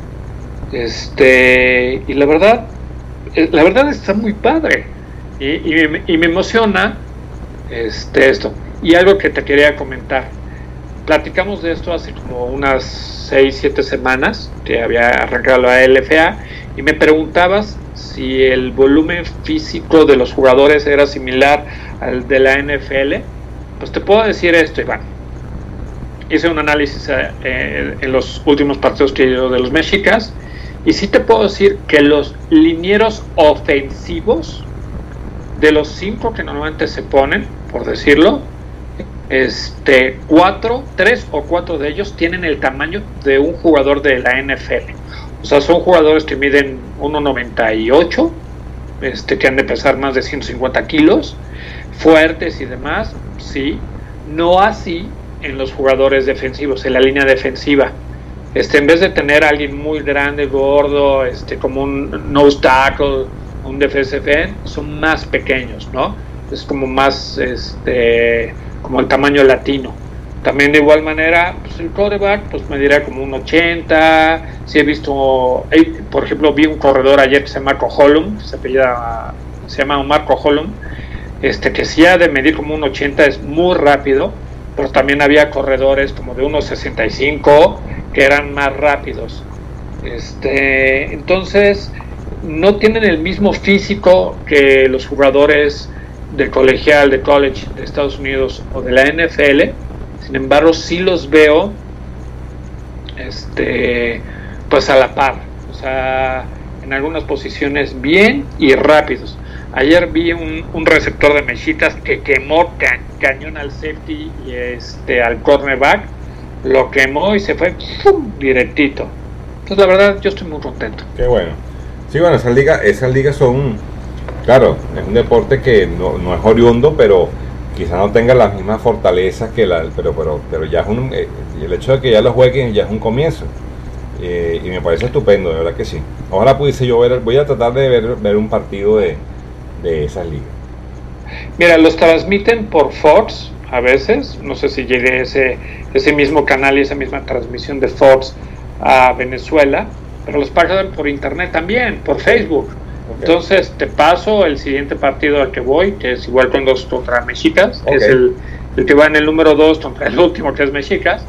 este y la verdad, la verdad está muy padre, y, y, me, y me emociona este, esto. Y algo que te quería comentar, platicamos de esto hace como unas seis, siete semanas que había arrancado la L F A y me preguntabas si el volumen físico de los jugadores era similar al de la N F L, pues te puedo decir esto, Iván. Hice un análisis eh, en los últimos partidos que yo de los Mexicas, y sí te puedo decir que los linieros ofensivos, de los cinco que normalmente se ponen, por decirlo, este, cuatro, tres o cuatro de ellos tienen el tamaño de un jugador de la N F L. O sea, son jugadores que miden uno noventa y ocho, este, que han de pesar más de ciento cincuenta kilos, fuertes y demás, sí. No así en los jugadores defensivos, en la línea defensiva. Este, en vez de tener a alguien muy grande, gordo, este, como un nose tackle, un defensive end, son más pequeños, ¿no? Es como más, este, como el tamaño latino. También de igual manera, pues el quarterback, pues me dirá como un ochenta. Si he visto, eh, por ejemplo, vi un corredor ayer que se llama Marco Hollum, se apellida, se llama Marco Hollum, este, que sí ha de medir como un ochenta, es muy rápido, pero también había corredores como de uno sesenta y cinco que eran más rápidos. Este, entonces, no tienen el mismo físico que los jugadores del colegial, de college de Estados Unidos o de la N F L. Sin embargo, sí los veo este, pues a la par, o sea, en algunas posiciones bien y rápidos. Ayer vi un, un receptor de Mexitas que quemó ca- cañón al safety y este, al cornerback, lo quemó y se fue ¡pum! Directito. Entonces, la verdad, yo estoy muy contento. Qué bueno. Sí, bueno, esas ligas, esas ligas son, claro, es un deporte que no, no es oriundo, pero quizá no tenga las mismas fortalezas que la, pero pero pero ya es un, eh, el hecho de que ya lo jueguen ya es un comienzo, eh, y me parece estupendo, de verdad que sí. Ojalá pudiese yo ver, voy a tratar de ver, ver un partido de, de esas ligas. Mira, los transmiten por Fox a veces, no sé si llegue ese, ese mismo canal y esa misma transmisión de Fox a Venezuela, pero los pagan por internet también, por Facebook. Okay. Entonces te paso el siguiente partido al que voy, que es igual con dos contra Mexicas, okay. Es el, el que va en el número dos contra el último, que es Mexicas,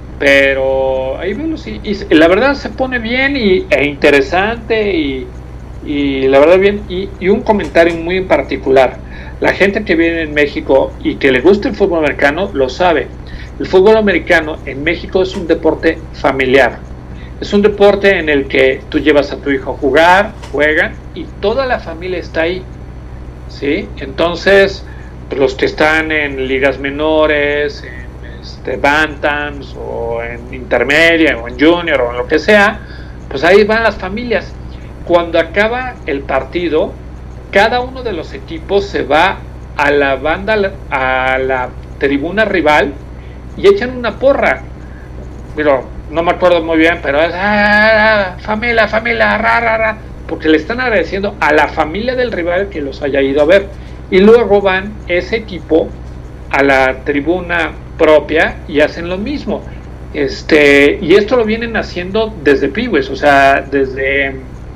pero ahí veo, y, y la verdad se pone bien y, e interesante y, y la verdad bien, y, y un comentario muy en particular. La gente que vive en México y que le gusta el fútbol americano lo sabe. El fútbol americano en México es un deporte familiar. Es un deporte en el que tú llevas a tu hijo a jugar, juegan y toda la familia está ahí, ¿sí? Entonces, pues los que están en ligas menores, en este, bantams o en intermedia o en junior o en lo que sea, pues ahí van las familias. Cuando acaba el partido, cada uno de los equipos se va a la banda, a la tribuna rival y echan una porra. Pero no me acuerdo muy bien, pero es ah, familia, familia, ra, ra, ra, porque le están agradeciendo a la familia del rival que los haya ido a ver. Y luego van ese equipo a la tribuna propia y hacen lo mismo. Este, y esto lo vienen haciendo desde pibes, o sea, desde,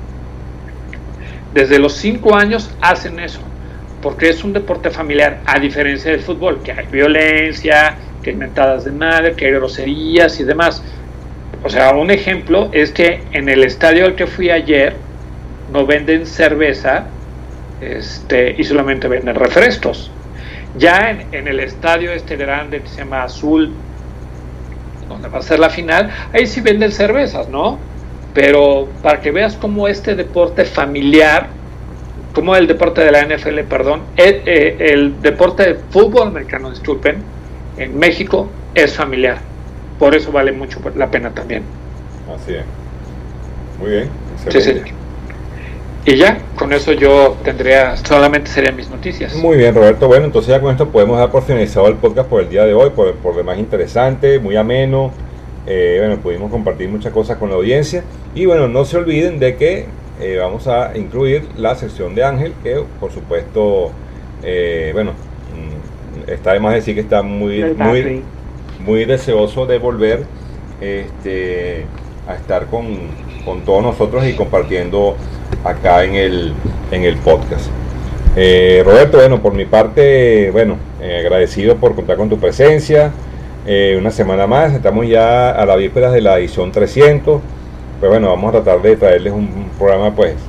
desde los cinco años hacen eso, porque es un deporte familiar, a diferencia del fútbol, que hay violencia, que hay mentadas de madre, que hay groserías y demás. O sea, un ejemplo es que en el estadio al que fui ayer no venden cerveza, este, y solamente venden refrescos. Ya en, en el estadio este grande que se llama Azul, donde va a ser la final, ahí sí venden cervezas, ¿no? Pero para que veas cómo este deporte familiar, como el deporte de la N F L, perdón, el, el, el deporte de fútbol americano, disculpen, en México es familiar. Por eso vale mucho la pena también. Así es. Muy bien. Sí, señor. Y ya, con eso yo tendría, solamente serían mis noticias. Muy bien, Roberto. Bueno, entonces ya con esto podemos dar por finalizado el podcast por el día de hoy, por, por demás interesante, muy ameno. Eh, bueno, pudimos compartir muchas cosas con la audiencia. Y bueno, no se olviden de que eh, vamos a incluir la sección de Ángel, que por supuesto, eh, bueno, está de más decir que está muy, muy, muy deseoso de volver este, a estar con, con todos nosotros y compartiendo acá en el, en el podcast. Eh, Roberto, bueno, por mi parte, bueno, eh, agradecido por contar con tu presencia. Eh, una semana más, estamos ya a la víspera de la edición trescientos. Pues bueno, vamos a tratar de traerles un, un programa pues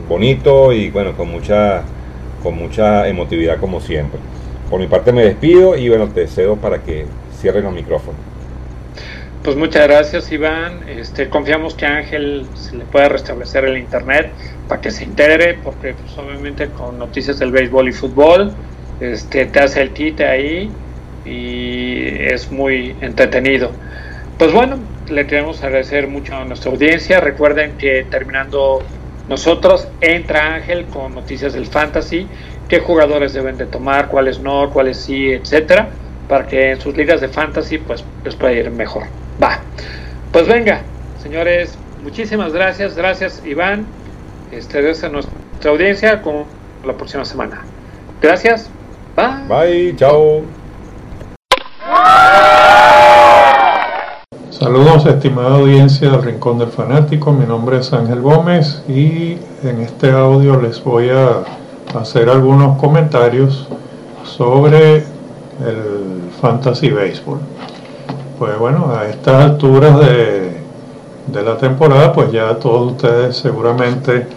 bonito y bueno, con mucha, con mucha emotividad como siempre. Por mi parte me despido y bueno, te cedo para que cierren los micrófonos. Pues muchas gracias, Iván. Este, confiamos que a Ángel se le pueda restablecer el internet para que se integre, porque pues, obviamente con noticias del béisbol y fútbol este, te hace el quite ahí y es muy entretenido. Pues bueno, le queremos agradecer mucho a nuestra audiencia. Recuerden que terminando nosotros entra Ángel con noticias del fantasy, qué jugadores deben de tomar, cuáles no, cuáles sí, etcétera, para que en sus ligas de fantasy pues les pueda ir mejor. Va, pues venga, señores, muchísimas gracias, gracias Iván, este es a nuestra audiencia con la próxima semana. Gracias, bye. Bye, chao. Saludos, estimada audiencia del Rincón del Fanático, mi nombre es Ángel Gómez y en este audio les voy a hacer algunos comentarios sobre el Fantasy Baseball. Pues bueno, a estas alturas de, de la temporada, pues ya todos ustedes seguramente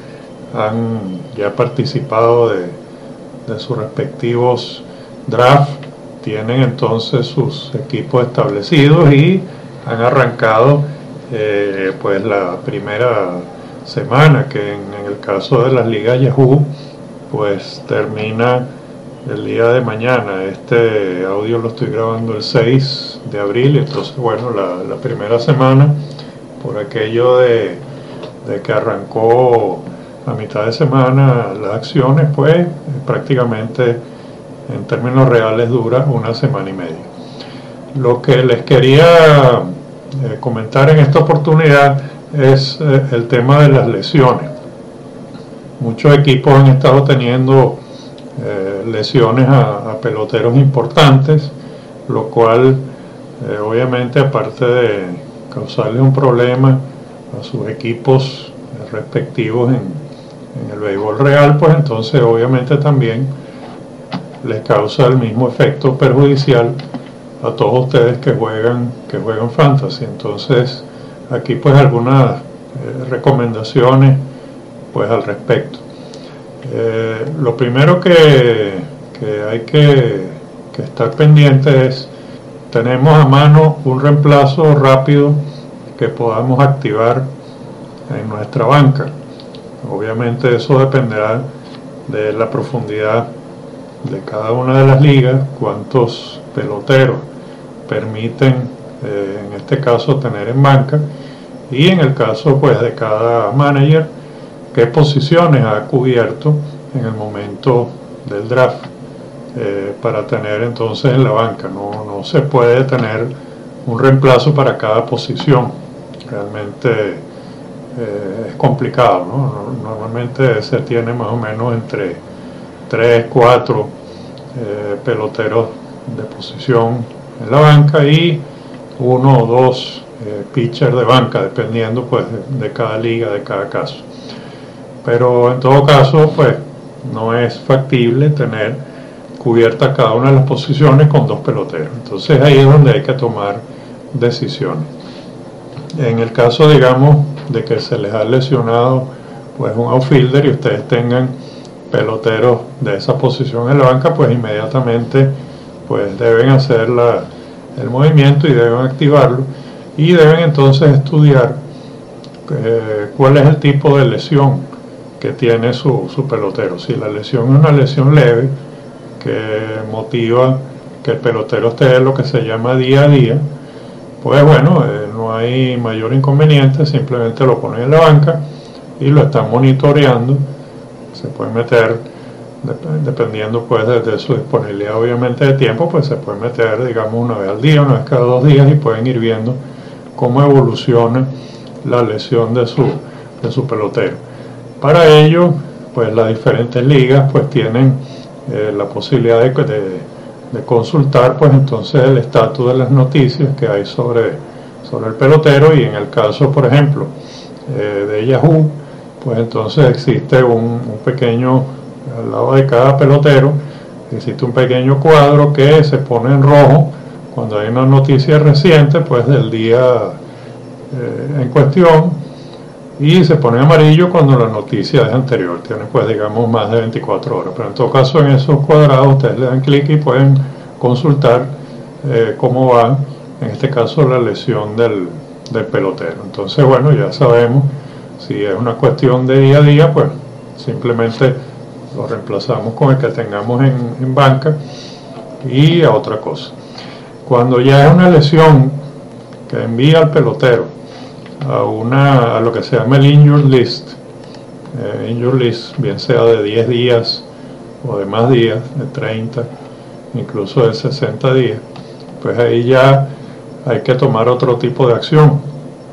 han ya participado de, de sus respectivos drafts, tienen entonces sus equipos establecidos y han arrancado eh, pues la primera semana, que en, en el caso de las ligas Yahoo pues termina el día de mañana. Este audio lo estoy grabando el seis de abril, entonces bueno, la, la primera semana, por aquello de, de que arrancó a mitad de semana las acciones, pues prácticamente en términos reales dura una semana y media. Lo que les quería eh, comentar en esta oportunidad es eh, el tema de las lesiones. Muchos equipos han estado teniendo Eh, lesiones a, a peloteros importantes, lo cual eh, obviamente, aparte de causarles un problema a sus equipos respectivos en, en el béisbol real, pues entonces obviamente también les causa el mismo efecto perjudicial a todos ustedes que juegan que juegan fantasy. Entonces aquí pues algunas eh, recomendaciones pues al respecto. Eh, lo primero que, que hay que, que estar pendiente es, tenemos a mano un reemplazo rápido que podamos activar en nuestra banca. Obviamente eso dependerá de la profundidad de cada una de las ligas, cuántos peloteros permiten eh, en este caso tener en banca, y en el caso pues de cada manager, qué posiciones ha cubierto en el momento del draft eh, para tener entonces en la banca. No, no se puede tener un reemplazo para cada posición, realmente eh, es complicado, ¿no? Normalmente se tiene más o menos entre tres, cuatro eh, peloteros de posición en la banca y uno o dos eh, pitchers de banca, dependiendo pues de, de cada liga, de cada caso. Pero en todo caso pues no es factible tener cubierta cada una de las posiciones con dos peloteros. Entonces ahí es donde hay que tomar decisiones. En el caso, digamos, de que se les ha lesionado pues un outfielder y ustedes tengan peloteros de esa posición en la banca, pues inmediatamente pues deben hacer la, el movimiento y deben activarlo, y deben entonces estudiar eh, cuál es el tipo de lesión que tiene su, su pelotero. Si la lesión es una lesión leve que motiva que el pelotero esté en lo que se llama día a día, pues bueno, eh, no hay mayor inconveniente, simplemente lo ponen en la banca y lo están monitoreando. Se puede meter, dep- dependiendo pues de, de su disponibilidad obviamente de tiempo, pues se puede meter digamos una vez al día, una vez cada dos días, y pueden ir viendo cómo evoluciona la lesión de su, de su pelotero. Para ello, pues las diferentes ligas pues tienen eh, la posibilidad de, de, de consultar pues entonces el estatus de las noticias que hay sobre, sobre el pelotero, y en el caso por ejemplo eh, de Yahoo, pues entonces existe un, un pequeño, al lado de cada pelotero, existe un pequeño cuadro que se pone en rojo cuando hay una noticia reciente pues del día eh, en cuestión, y se pone amarillo cuando la noticia es anterior, tiene pues digamos más de veinticuatro horas, pero en todo caso en esos cuadrados ustedes le dan clic y pueden consultar eh, cómo va, en este caso, la lesión del, del pelotero. Entonces bueno, ya sabemos, si es una cuestión de día a día, pues simplemente lo reemplazamos con el que tengamos en, en banca y a otra cosa. Cuando ya es una lesión que envía al pelotero a, una, a lo que se llama el injured list, eh, injured list, bien sea de diez días o de más días, de treinta, incluso de sesenta días, pues ahí ya hay que tomar otro tipo de acción.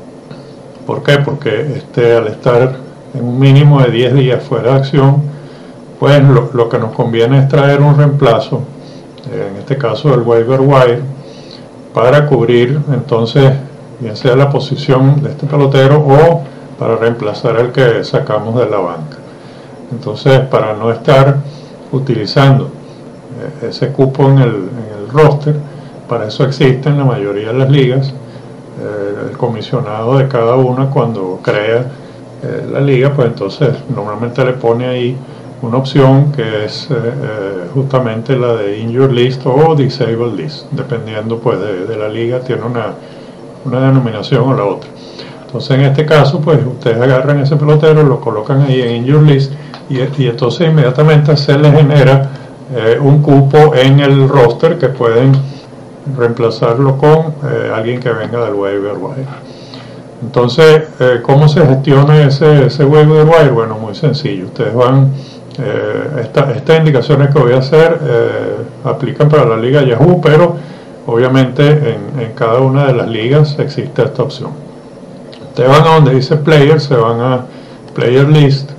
¿Por qué? Porque este, al estar en un mínimo de diez días fuera de acción, pues lo, lo que nos conviene es traer un reemplazo, eh, en este caso el waiver wire, para cubrir entonces bien sea la posición de este pelotero o para reemplazar el que sacamos de la banca. Entonces, para no estar utilizando ese cupo en el, en el roster, para eso existe en la mayoría de las ligas eh, el comisionado de cada una cuando crea eh, la liga, pues entonces normalmente le pone ahí una opción que es eh, eh, justamente la de Injured List o Disabled List, dependiendo pues de, de la liga, tiene una, una denominación o la otra. Entonces en este caso pues ustedes agarran ese pelotero, lo colocan ahí en Injured List y, y entonces inmediatamente se les genera eh, un cupo en el roster que pueden reemplazarlo con eh, alguien que venga del waiver wire. Entonces, eh, ¿cómo se gestiona ese, ese waiver wire? Bueno, muy sencillo. Ustedes van, eh, esta, estas indicaciones que voy a hacer eh, aplican para la liga Yahoo, pero obviamente en, en cada una de las ligas existe esta opción. Ustedes van a donde dice Player, se van a Player List,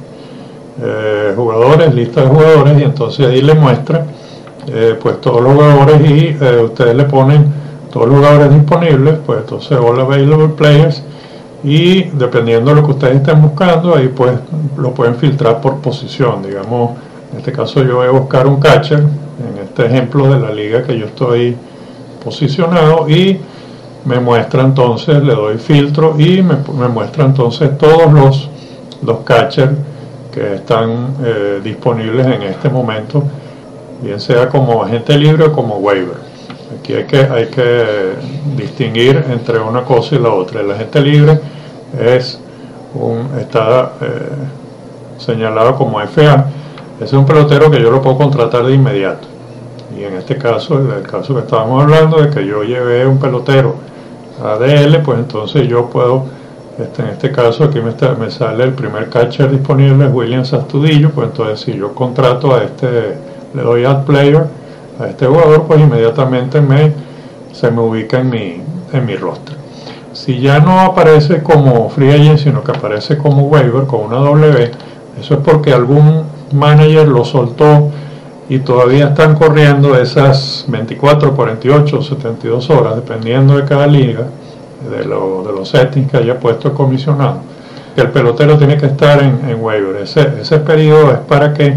eh, jugadores, lista de jugadores, y entonces ahí le muestra eh, pues todos los jugadores y eh, ustedes le ponen todos los jugadores disponibles, pues entonces All Available Players, y dependiendo de lo que ustedes estén buscando, ahí pues lo pueden filtrar por posición. Digamos, en este caso yo voy a buscar un catcher, en este ejemplo de la liga que yo estoy posicionado, y me muestra entonces, le doy filtro y me, me muestra entonces todos los, los catchers que están eh, disponibles en este momento, bien sea como agente libre o como waiver. Aquí hay que, hay que distinguir entre una cosa y la otra. El agente libre es un, está eh, señalado como F A. Es un pelotero que yo lo puedo contratar de inmediato. Y en este caso, el, el caso que estábamos hablando, de que yo llevé un pelotero a D L, pues entonces yo puedo, este, en este caso aquí me, está, me sale el primer catcher disponible, es Williams Astudillo, pues entonces si yo contrato a este, le doy Add Player a este jugador, pues inmediatamente me, se me ubica en mi, en mi roster. Si ya no aparece como free agent, sino que aparece como waiver con una W, eso es porque algún manager lo soltó y todavía están corriendo esas veinticuatro, cuarenta y ocho, setenta y dos horas, dependiendo de cada liga, de, lo, de los settings que haya puesto el comisionado, que el pelotero tiene que estar en, en waiver. Ese, ese periodo es para que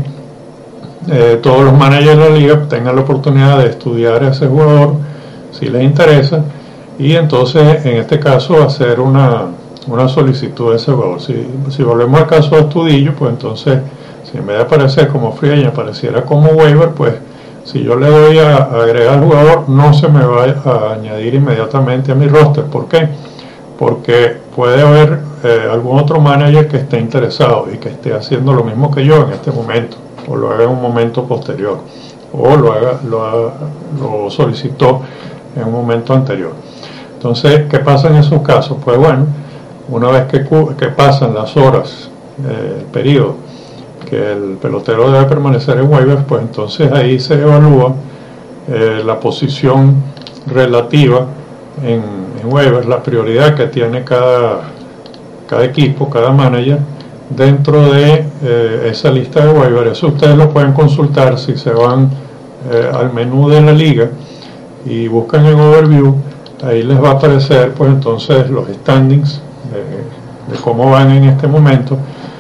Eh, todos los managers de la liga tengan la oportunidad de estudiar a ese jugador si les interesa, y entonces en este caso hacer una, una solicitud de ese jugador. Si, si volvemos al caso de Astudillo, pues entonces si en vez de aparecer como free agent apareciera como waiver, pues si yo le doy a, a agregar al jugador, no se me va a añadir inmediatamente a mi roster. ¿Por qué? Porque puede haber eh, algún otro manager que esté interesado y que esté haciendo lo mismo que yo en este momento, o lo haga en un momento posterior, o lo haga, lo, haga, lo solicitó en un momento anterior. Entonces, ¿qué pasa en esos casos? Pues bueno, una vez que, que pasan las horas, eh, el periodo que el pelotero debe permanecer en waivers, pues entonces ahí se evalúa eh, la posición relativa en, en waivers, la prioridad que tiene cada, cada equipo, cada manager, dentro de eh, esa lista de waivers. Eso ustedes lo pueden consultar si se van eh, al menú de la liga y buscan en Overview. Ahí les va a aparecer pues entonces los standings de, de cómo van en este momento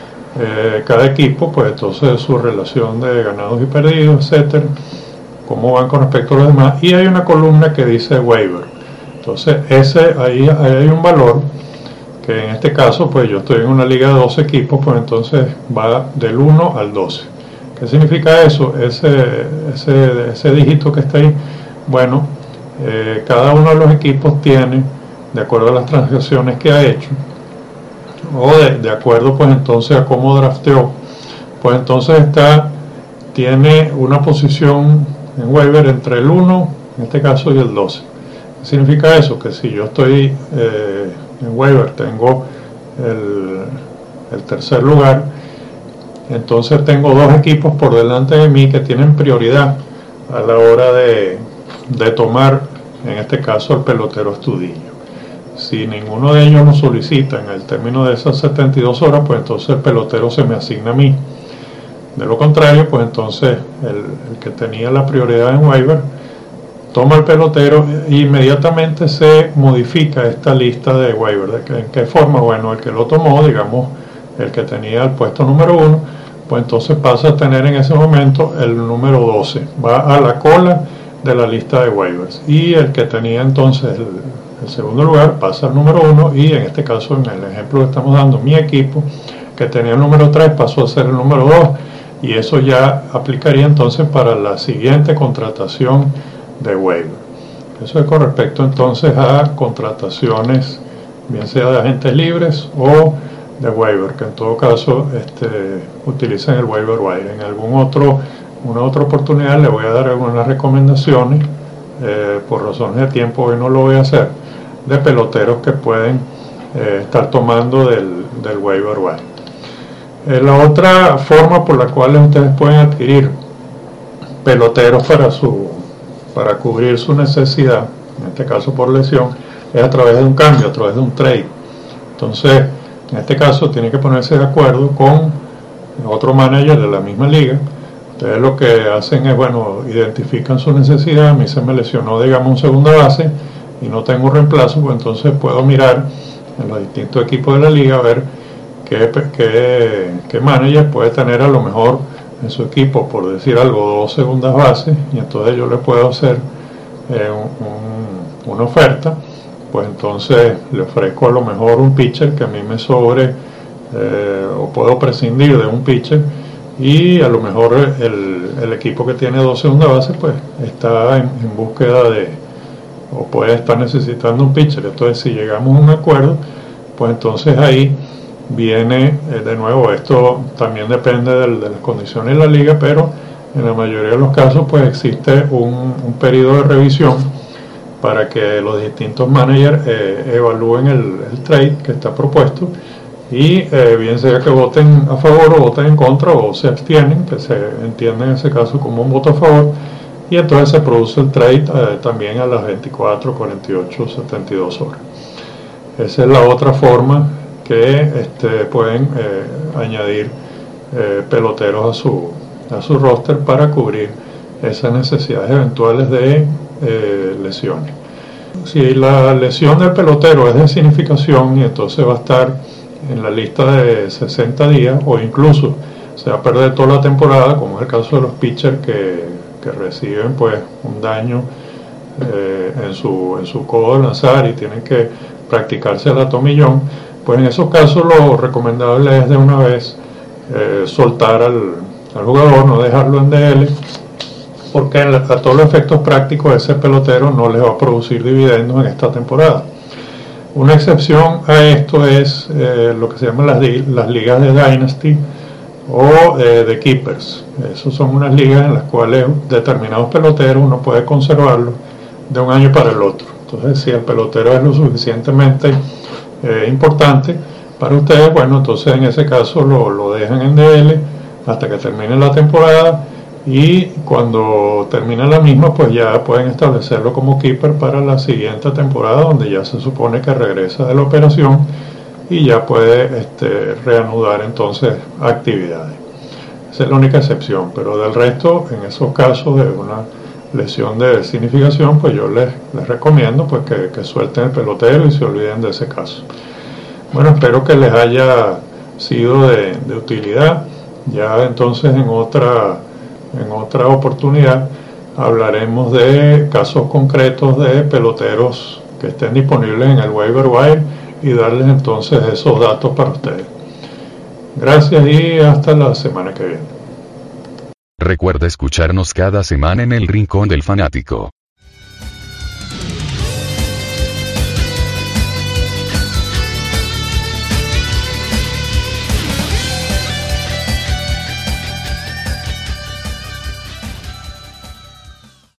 eh, cada equipo, pues entonces su relación de ganados y perdidos, etcétera, cómo van con respecto a los demás, y hay una columna que dice waiver. Entonces ese ahí, ahí hay un valor que en este caso pues yo estoy en una liga de doce equipos, pues entonces va del uno al doce. ¿Qué significa eso? Ese, ese, ese dígito que está ahí, bueno, eh, cada uno de los equipos tiene, de acuerdo a las transacciones que ha hecho, o de, de acuerdo pues entonces a cómo drafteó, pues entonces está, tiene una posición en waiver entre el uno, en este caso, y el doce. ¿Qué significa eso? Que si yo estoy eh, en waiver, tengo el, el tercer lugar, entonces tengo dos equipos por delante de mí que tienen prioridad a la hora de, de tomar, en este caso, el pelotero Astudillo. Si ninguno de ellos lo solicita en el término de esas setenta y dos horas, pues entonces el pelotero se me asigna a mí. De lo contrario, pues entonces el, el que tenía la prioridad en waiver toma el pelotero e inmediatamente se modifica esta lista de waiver. ¿De qué, en qué forma? Bueno, el que lo tomó, digamos, el que tenía el puesto número uno, pues entonces pasa a tener en ese momento el número doce. Va a la cola de la lista de waivers. Y el que tenía entonces el, el segundo lugar pasa al número uno y en este caso, en el ejemplo que estamos dando, mi equipo, que tenía el número tres, pasó a ser el número dos. Y eso ya aplicaría entonces para la siguiente contratación de waiver. Eso es con respecto entonces a contrataciones, bien sea de agentes libres o de waiver, que en todo caso este, utilicen el waiver wire. En algún otro, una otra oportunidad le voy a dar algunas recomendaciones, eh, por razones de tiempo hoy no lo voy a hacer, de peloteros que pueden eh, estar tomando del, del waiver wire. Eh, la otra forma por la cual ustedes pueden adquirir peloteros para su para cubrir su necesidad, en este caso por lesión, es a través de un cambio, a través de un trade. Entonces, en este caso tienen que ponerse de acuerdo con otro manager de la misma liga. Ustedes lo que hacen es, bueno, identifican su necesidad. A mí se me lesionó, digamos, un segunda base y no tengo reemplazo, pues entonces puedo mirar en los distintos equipos de la liga a ver qué, qué, qué manager puede tener a lo mejor en su equipo, por decir algo, dos segundas bases, y entonces yo le puedo hacer eh, un, un, una oferta. Pues entonces le ofrezco a lo mejor un pitcher que a mí me sobre, eh, o puedo prescindir de un pitcher, y a lo mejor el, el equipo que tiene dos segundas bases pues está en, en búsqueda de, o puede estar necesitando un pitcher. Entonces si llegamos a un acuerdo, pues entonces ahí viene, eh, de nuevo, esto también depende de, de las condiciones de la liga, pero en la mayoría de los casos pues existe un, un periodo de revisión para que los distintos managers eh, evalúen el, el trade que está propuesto y eh, bien sea que voten a favor o voten en contra o se abstienen, que se entiende en ese caso como un voto a favor, y entonces se produce el trade eh, también a las veinticuatro, cuarenta y ocho, setenta y dos horas. Esa es la otra forma que este, pueden eh, añadir eh, peloteros a su, a su roster para cubrir esas necesidades eventuales de eh, lesiones. Si la lesión del pelotero es de significación y entonces va a estar en la lista de sesenta días o incluso se va a perder toda la temporada, como es el caso de los pitchers que, que reciben pues un daño eh, en, su, en su codo de lanzar y tienen que practicarse el atomillón, pues en esos casos lo recomendable es de una vez eh, soltar al, al jugador, no dejarlo en D L, porque a todos los efectos prácticos ese pelotero no les va a producir dividendos en esta temporada. Una excepción a esto es eh, lo que se llaman las, las ligas de Dynasty o eh, de Keepers. Esas son unas ligas en las cuales determinados peloteros uno puede conservarlos de un año para el otro. Entonces, si el pelotero es lo suficientemente eh, importante para ustedes, bueno, entonces en ese caso lo, lo dejan en D L hasta que termine la temporada, y cuando termine la misma pues ya pueden establecerlo como keeper para la siguiente temporada, donde ya se supone que regresa de la operación y ya puede este, reanudar entonces actividades. Esa es la única excepción, pero del resto, en esos casos de una lesión de significación, pues yo les, les recomiendo pues que, que suelten el pelotero y se olviden de ese caso. Bueno, espero que les haya sido de, de utilidad. Ya entonces en otra En otra oportunidad hablaremos de casos concretos de peloteros que estén disponibles en el waiver wire y darles entonces esos datos para ustedes. Gracias y hasta la semana que viene. Recuerda escucharnos cada semana en el Rincón del Fanático.